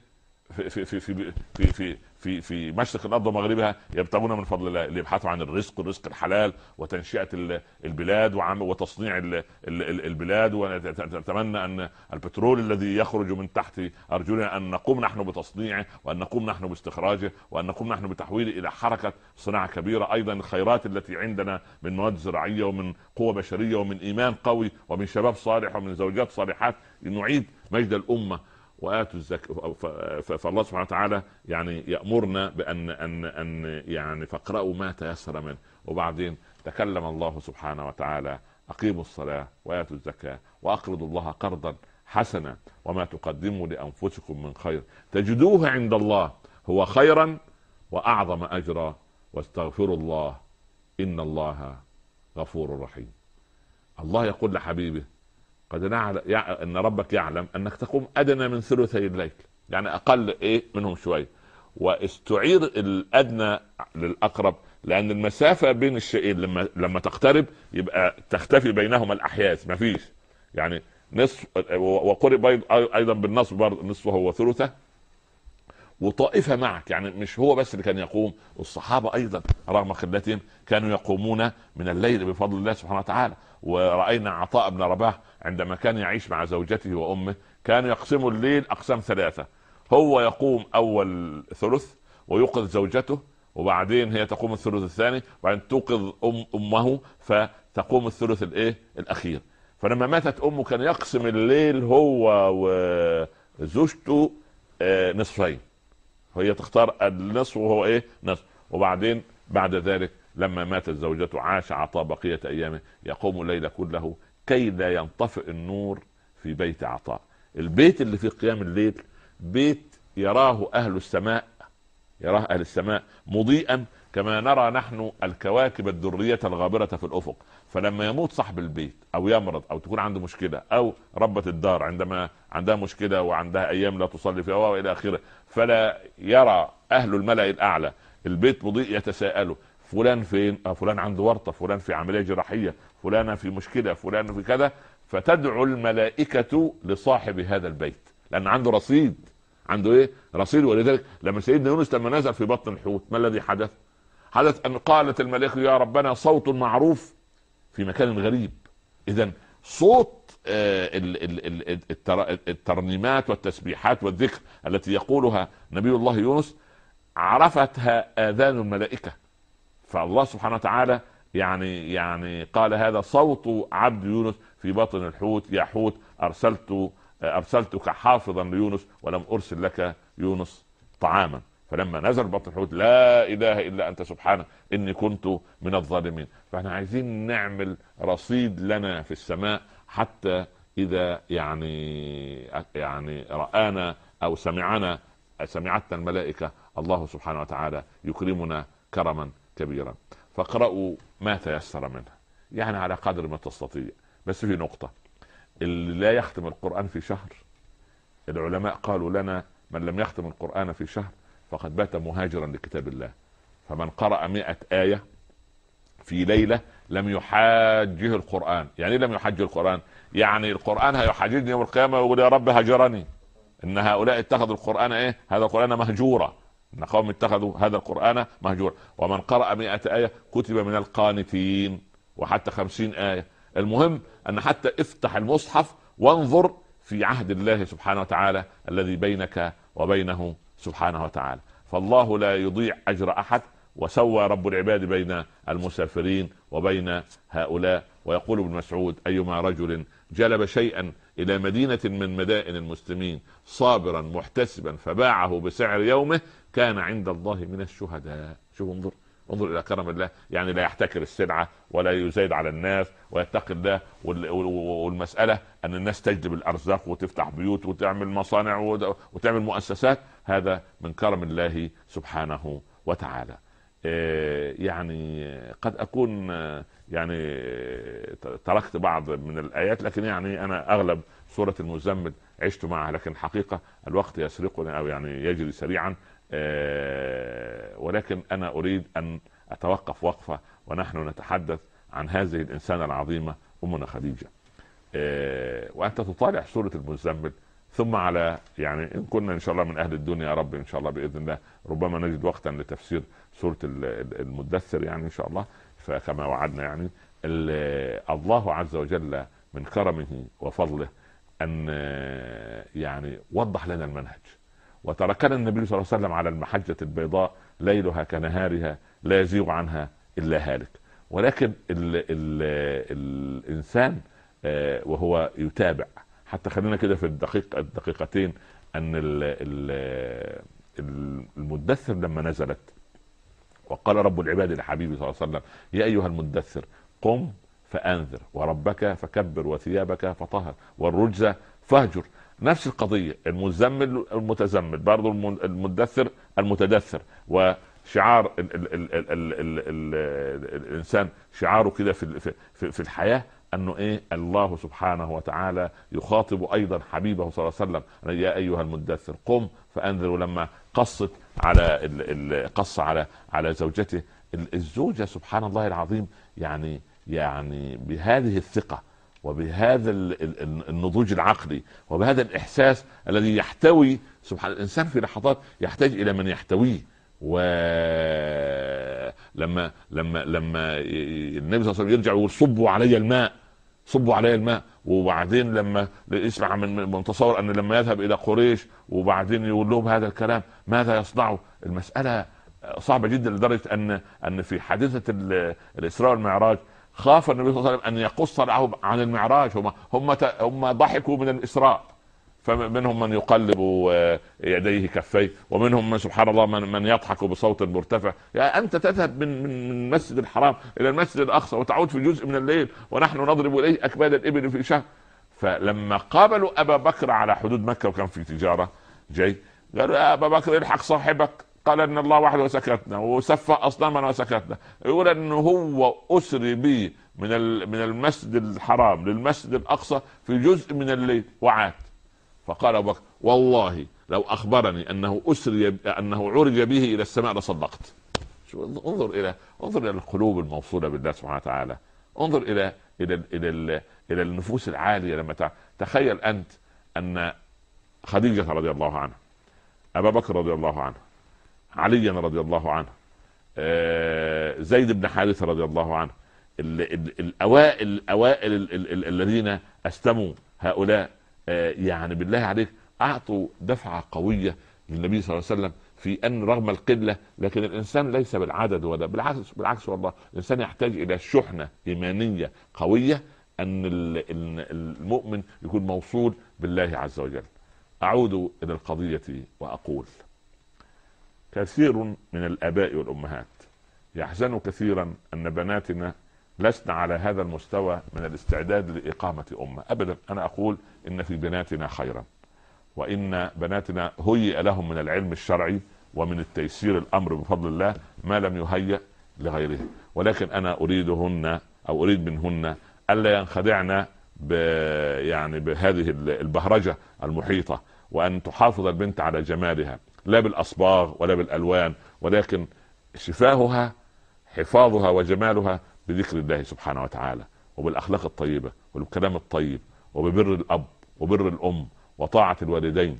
في مشرق الارض ومغربها يبتغون من فضل الله، اللي يبحثوا عن الرزق الحلال وتنشئه البلاد وتصنيع البلاد. ونتمنى ان البترول الذي يخرج من تحت ارجلنا ان نقوم نحن بتصنيعه، وان نقوم نحن باستخراجه، وان نقوم نحن بتحويله الى حركه صناعه كبيره. ايضا الخيرات التي عندنا من مواد زراعيه ومن قوه بشريه ومن ايمان قوي ومن شباب صالح ومن زوجات صالحات، نعيد مجد الامه وآتوا الزكاة. فالله سبحانه وتعالى يعني يأمرنا بأن يعني فاقرأوا ما تيسر منه. وبعدين تكلم الله سبحانه وتعالى: أقيموا الصلاة وآتوا الزكاة وأقرضوا الله قرضا حسنا وما تقدموا لأنفسكم من خير تجدوه عند الله هو خيرا وأعظم أجرا واستغفروا الله إن الله غفور رحيم. الله يقول لحبيبه: قد نعلم ان ربك يعلم انك تقوم ادنى من ثلثي الليل، يعني اقل منهم شويه. واستعير الادنى للاقرب، لان المسافه بين الشيئين لما تقترب يبقى تختفي بينهما الاحياز، ما فيش يعني نصف. وقرب ايضا بالنصب برضه نصفه هو ثلثه وطائفه معك، يعني مش هو بس اللي كان يقوم، والصحابه ايضا رغم خلتهم كانوا يقومون من الليل بفضل الله سبحانه وتعالى. ورأينا عطاء بن رباح عندما كان يعيش مع زوجته وأمه كانوا يقسموا الليل أقسام ثلاثة: هو يقوم أول ثلث ويوقظ زوجته، وبعدين هي تقوم الثلث الثاني، وبعدين توقظ أمه فتقوم الثلث الأخير. فلما ماتت أمه كان يقسم الليل هو وزوجته نصفين، هي تختار النصف وهو نصف. وبعدين بعد ذلك لما ماتت زوجته عاش عطاء بقية أيامه يقوم الليل كله كي لا ينطفئ النور في بيت عطاء. البيت اللي في قيام الليل بيت يراه أهل السماء، يراه أهل السماء مضيئا كما نرى نحن الكواكب الدرية الغابرة في الأفق. فلما يموت صاحب البيت أو يمرض أو تكون عنده مشكلة أو ربة الدار عندما عندها مشكلة وعندها أيام لا تصلي فيها وإلى آخره، فلا يرى أهل الملأ الأعلى البيت مضيء يتساءلوا: فلان فين؟ فلان عنده ورطة، فلان في عملية جراحية، فلان في مشكلة، فلان في كذا. فتدعو الملائكة لصاحب هذا البيت لأن عنده رصيد، عنده رصيد. ولذلك لما سيدنا يونس لما نزل في بطن الحوت ما الذي حدث؟ حدث أن قالت الملائكة: يا ربنا صوت معروف في مكان غريب. إذن صوت الترنيمات والتسبيحات والذكر التي يقولها نبي الله يونس عرفتها آذان الملائكة. فالله سبحانه وتعالى يعني قال: هذا صوت عبد يونس في بطن الحوت، يا حوت أرسلتك حافظا ليونس ولم أرسل لك يونس طعاما. فلما نزل بطن الحوت: لا إله إلا أنت سبحانك إني كنت من الظالمين. فاحنا عايزين نعمل رصيد لنا في السماء حتى إذا يعني رآنا أو سمعتنا الملائكة الله سبحانه وتعالى يكرمنا كرما كبيرا. فاقرأوا ما تيسر منها، يعني على قدر ما تستطيع. بس في نقطة: اللي لا يختم القرآن في شهر، العلماء قالوا لنا: من لم يختم القرآن في شهر فقد بات مهاجرا لكتاب الله. فمن قرأ 100 آية في ليلة لم يحاجه القرآن. يعني لم يحاجه القرآن، يعني القرآن هيحاججني يوم القيامة ويقول يا رب هجرني، ان هؤلاء اتخذوا القرآن هذا القرآن مهجورا، ان قوم اتخذوا هذا القرآن مهجورا. ومن قرأ 100 آية كتب من القانتين، وحتى 50 آية. المهم ان حتى افتح المصحف وانظر في عهد الله سبحانه وتعالى الذي بينك وبينه سبحانه وتعالى. فالله لا يضيع أجر أحد. وسوى رب العباد بين المسافرين وبين هؤلاء. ويقول ابن مسعود أيما رجل جلب شيئا إلى مدينة من مدائن المسلمين صابرا محتسبا فباعه بسعر يومه كان عند الله من الشهداء. شوف انظر الى كرم الله، يعني لا يحتكر السلعه ولا يزايد على الناس ويتقي الله. والمساله ان الناس تجلب الارزاق وتفتح بيوت وتعمل مصانع وتعمل مؤسسات، هذا من كرم الله سبحانه وتعالى. يعني قد اكون يعني تركت بعض من الايات، لكن يعني انا اغلب سوره المزمل عشت معها، لكن حقيقه الوقت يسرقنا او يعني يجري سريعا. ولكن انا اريد ان اتوقف وقفه ونحن نتحدث عن هذه الانسانه العظيمه امنا خديجه. وانت تطالع سوره المزمل، ثم على يعني ان كنا ان شاء الله من اهل الدنيا يا رب ان شاء الله باذن الله ربما نجد وقتا لتفسير سوره المدثر يعني ان شاء الله، فكما وعدنا يعني الله عز وجل من كرمه وفضله ان يعني وضح لنا المنهج، وتركنا النبي صلى الله عليه وسلم على المحجة البيضاء ليلها كنهارها لا يزيغ عنها إلا هالك. ولكن الإنسان وهو يتابع، حتى خلينا كده في الدقيقتين أن المدثر لما نزلت وقال رب العباد لحبيبه صلى الله عليه وسلم يا أيها المدثر قم فأنذر وربك فكبر وثيابك فطهر والرجز فاهجر. نفس القضية، المزمل المتزمل، برضو المدثر المتدثر. وشعار الإنسان شعاره كده في الحياة أنه الله سبحانه وتعالى يخاطب أيضا حبيبه صلى الله عليه وسلم يا أيها المدثر قم فأنذر. ولما قص على زوجته، الزوجة سبحان الله العظيم يعني بهذه الثقة وبهذا النضوج العقلي وبهذا الإحساس الذي يحتوي سبحان الإنسان في لحظات يحتاج إلى من يحتويه. ولما النبي صلى الله عليه وسلم يرجع ويقول صبوا علي الماء، وبعدين لما يسمع من تصور أن لما يذهب إلى قريش وبعدين يقول لهم هذا الكلام ماذا يصنعوا. المسألة صعبة جدا لدرجة أن في حادثة الإسراء والمعراج خاف النبي صلى الله عليه وسلم أن يقص له عن المعراج. هم ضحكوا من الإسراء، فمنهم من يقلب يديه كفيه، ومنهم من سبحان الله من يضحك بصوت مرتفع. يعني أنت تذهب من المسجد الحرام إلى المسجد الأقصى وتعود في جزء من الليل ونحن نضرب إليه أكباد الإبل في شهر. فلما قابلوا أبا بكر على حدود مكة وكان في تجارة جاي، قالوا يا أبا بكر الحق صاحبك، قال ان الله وحده وسكتنا وسفى اصنامنا وسكتنا. يقول انه هو اسري بي من المسجد الحرام للمسجد الاقصى في جزء من الليل وعاد. فقال ابو بكر والله لو اخبرني انه عرج به الى السماء لصدقت. انظر الى القلوب الموصوله بالله سبحانه وتعالى. انظر الى النفوس العاليه. لما تخيل انت ان خديجه رضي الله عنها، ابا بكر رضي الله عنه، عليا رضي الله عنه، زيد بن حارثة رضي الله عنه، الأوائل الذين أسلموا هؤلاء، يعني بالله عليك أعطوا دفعة قوية للنبي صلى الله عليه وسلم في أن رغم القلة لكن الإنسان ليس بالعدد ولا بالعكس والله الإنسان يحتاج إلى شحنة إيمانية قوية أن المؤمن يكون موصول بالله عز وجل. أعود إلى القضية وأقول كثير من الآباء والأمهات يحزن كثيرا أن بناتنا لسنا على هذا المستوى من الاستعداد لإقامة أمة. أبدا، أنا أقول إن في بناتنا خيرا، وإن بناتنا هيئ لهم من العلم الشرعي ومن التيسير الأمر بفضل الله ما لم يهيئ لغيره. ولكن أنا أريد منهن ألا ينخدعن بهذه البهرجة المحيطة، وأن تحافظ البنت على جمالها لا بالأصباغ ولا بالألوان، ولكن شفاهها حفاظها وجمالها بذكر الله سبحانه وتعالى وبالأخلاق الطيبة وبالكلام الطيب وببر الاب وبر الام وطاعه الوالدين،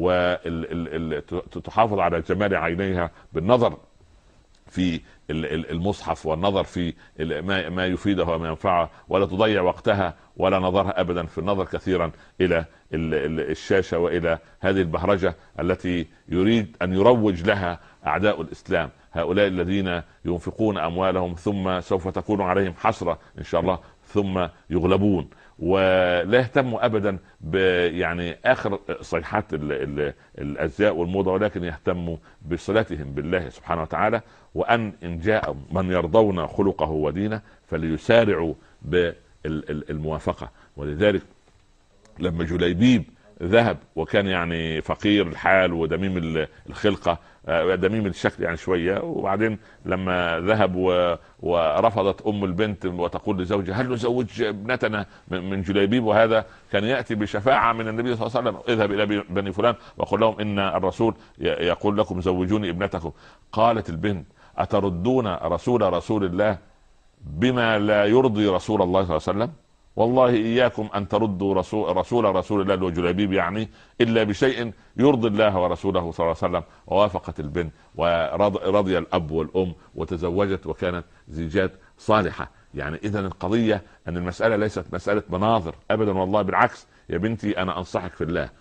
وتحافظ على جمال عينيها بالنظر في المصحف والنظر في ما يفيده وما ينفعه، ولا تضيع وقتها ولا نظرها ابدا في النظر كثيرا الى الشاشه والى هذه البهرجه التي يريد ان يروج لها اعداء الاسلام، هؤلاء الذين ينفقون اموالهم ثم سوف تكون عليهم حسره ان شاء الله ثم يغلبون، ولا يهتموا ابدا يعني اخر صيحات الازياء والموضه، ولكن يهتموا بصلتهم بالله سبحانه وتعالى، وان ان جاء من يرضون خلقه ودينه فليسارعوا بالموافقه. ولذلك لما جليبيب ذهب وكان يعني فقير الحال ودميم الخلقه، دميم الشكل يعني شويه، وبعدين لما ذهب ورفضت ام البنت وتقول لزوجها هل نزوج ابنتنا من جليبيب، وهذا كان ياتي بشفاعه من النبي صلى الله عليه وسلم، اذهب الى بني فلان وقل لهم ان الرسول يقول لكم زوجوني ابنتكم. قالت البنت اتردون رسول الله بما لا يرضي رسول الله صلى الله عليه وسلم؟ والله إياكم أن تردوا رسول الله وجليبيب يعني إلا بشيء يرضي الله ورسوله صلى الله عليه وسلم. ووافقت البنت ورضي الأب والأم وتزوجت وكانت زيجات صالحة. يعني إذن القضية أن المسألة ليست مسألة مناظر أبدا، والله بالعكس يا بنتي أنا أنصحك في الله.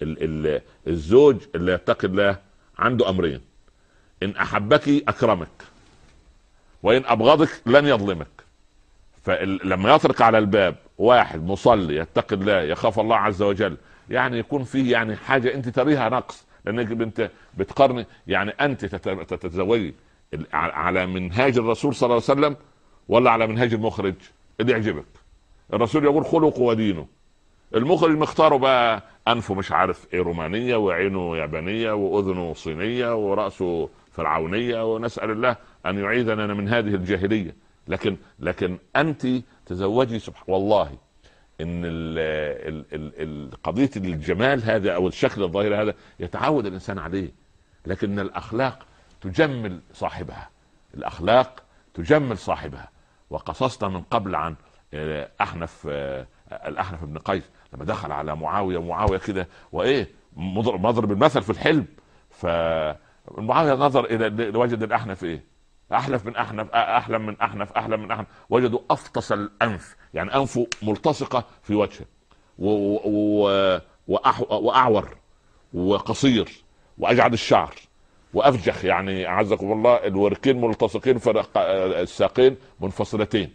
الزوج اللي يتقي الله عنده أمرين: إن أحبك أكرمك، وإن أبغضك لن يظلمك. فلما يطرق على الباب واحد مصلي يتقي الله يخاف الله عز وجل، يعني يكون فيه يعني حاجة انت تريها نقص، لانك انت بتقارني، يعني انت تتزوجي على منهاج الرسول صلى الله عليه وسلم ولا على منهاج المخرج اللي يعجبك؟ الرسول يقول خلقه ودينه، المخرج مختاره بقى انفه مش عارف ايه رومانية، وعينه يابانية، واذنه صينية، ورأسه فرعونية، ونسأل الله ان يعيذنا من هذه الجاهلية. لكن انت تزوجي والله ان قضيه الجمال هذا او الشكل الظاهري هذا يتعود الانسان عليه، لكن الاخلاق تجمل صاحبها، الاخلاق تجمل صاحبها. وقصصنا من قبل عن الاحنف بن قيس لما دخل على معاويه كده وايه مضرب المثل في الحلم، فمعاويه نظر الى وجد الاحنف ايه؟ احلف من احنف، احلم من احنف، احلم من احنف. وجدوا افطس الانف، يعني انفه ملتصقه في وجهه، واعور وقصير واجعد الشعر وافجخ، يعني اعزكم الله الوركين ملتصقين الساقين منفصلتين.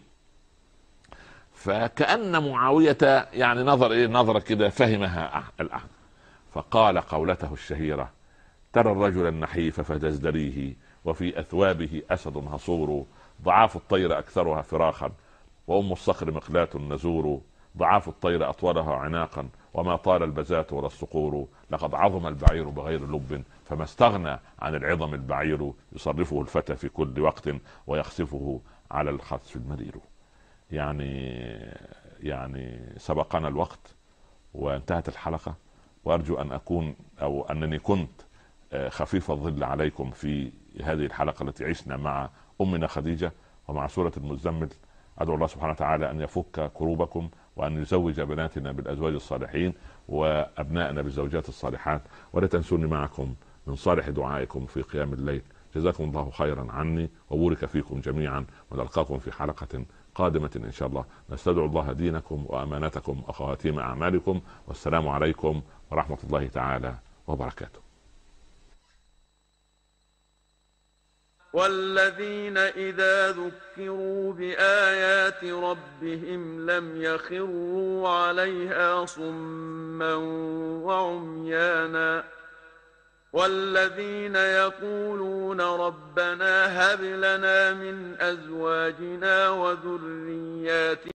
فكأن معاوية يعني نظر كده فهمها الاحنف، فقال قولته الشهيرة: ترى الرجل النحيف فتزدريه، وفي أثوابه أسد هصور، ضعاف الطير أكثرها فراخا، وأم الصخر مقلاة نزور، ضعاف الطير أطولها عناقا، وما طال البزات ولا الصقور، لقد عظم البعير بغير لب، فما استغنى عن العظم البعير، يصرفه الفتى في كل وقت، ويخسفه على الخسف المرير. يعني سبقنا الوقت وانتهت الحلقة، وأرجو أن أكون أو أنني كنت خفيف الظل عليكم في هذه الحلقة التي عشنا مع أمنا خديجة ومع سورة المزمل. أدعو الله سبحانه وتعالى أن يفك كروبكم، وأن يزوج بناتنا بالأزواج الصالحين، وأبنائنا بالزوجات الصالحات، ولا تنسوني معكم من صالح دعائكم في قيام الليل. جزاكم الله خيرا عني، وبورك فيكم جميعا، ونلقاكم في حلقة قادمة إن شاء الله. نستودع الله دينكم وأمانتكم وخواتيم أعمالكم، والسلام عليكم ورحمة الله تعالى وبركاته. والذين إذا ذكروا بآيات ربهم لم يخروا عليها صما وعميانا. والذين يقولون ربنا هب لنا من أزواجنا وذرياتنا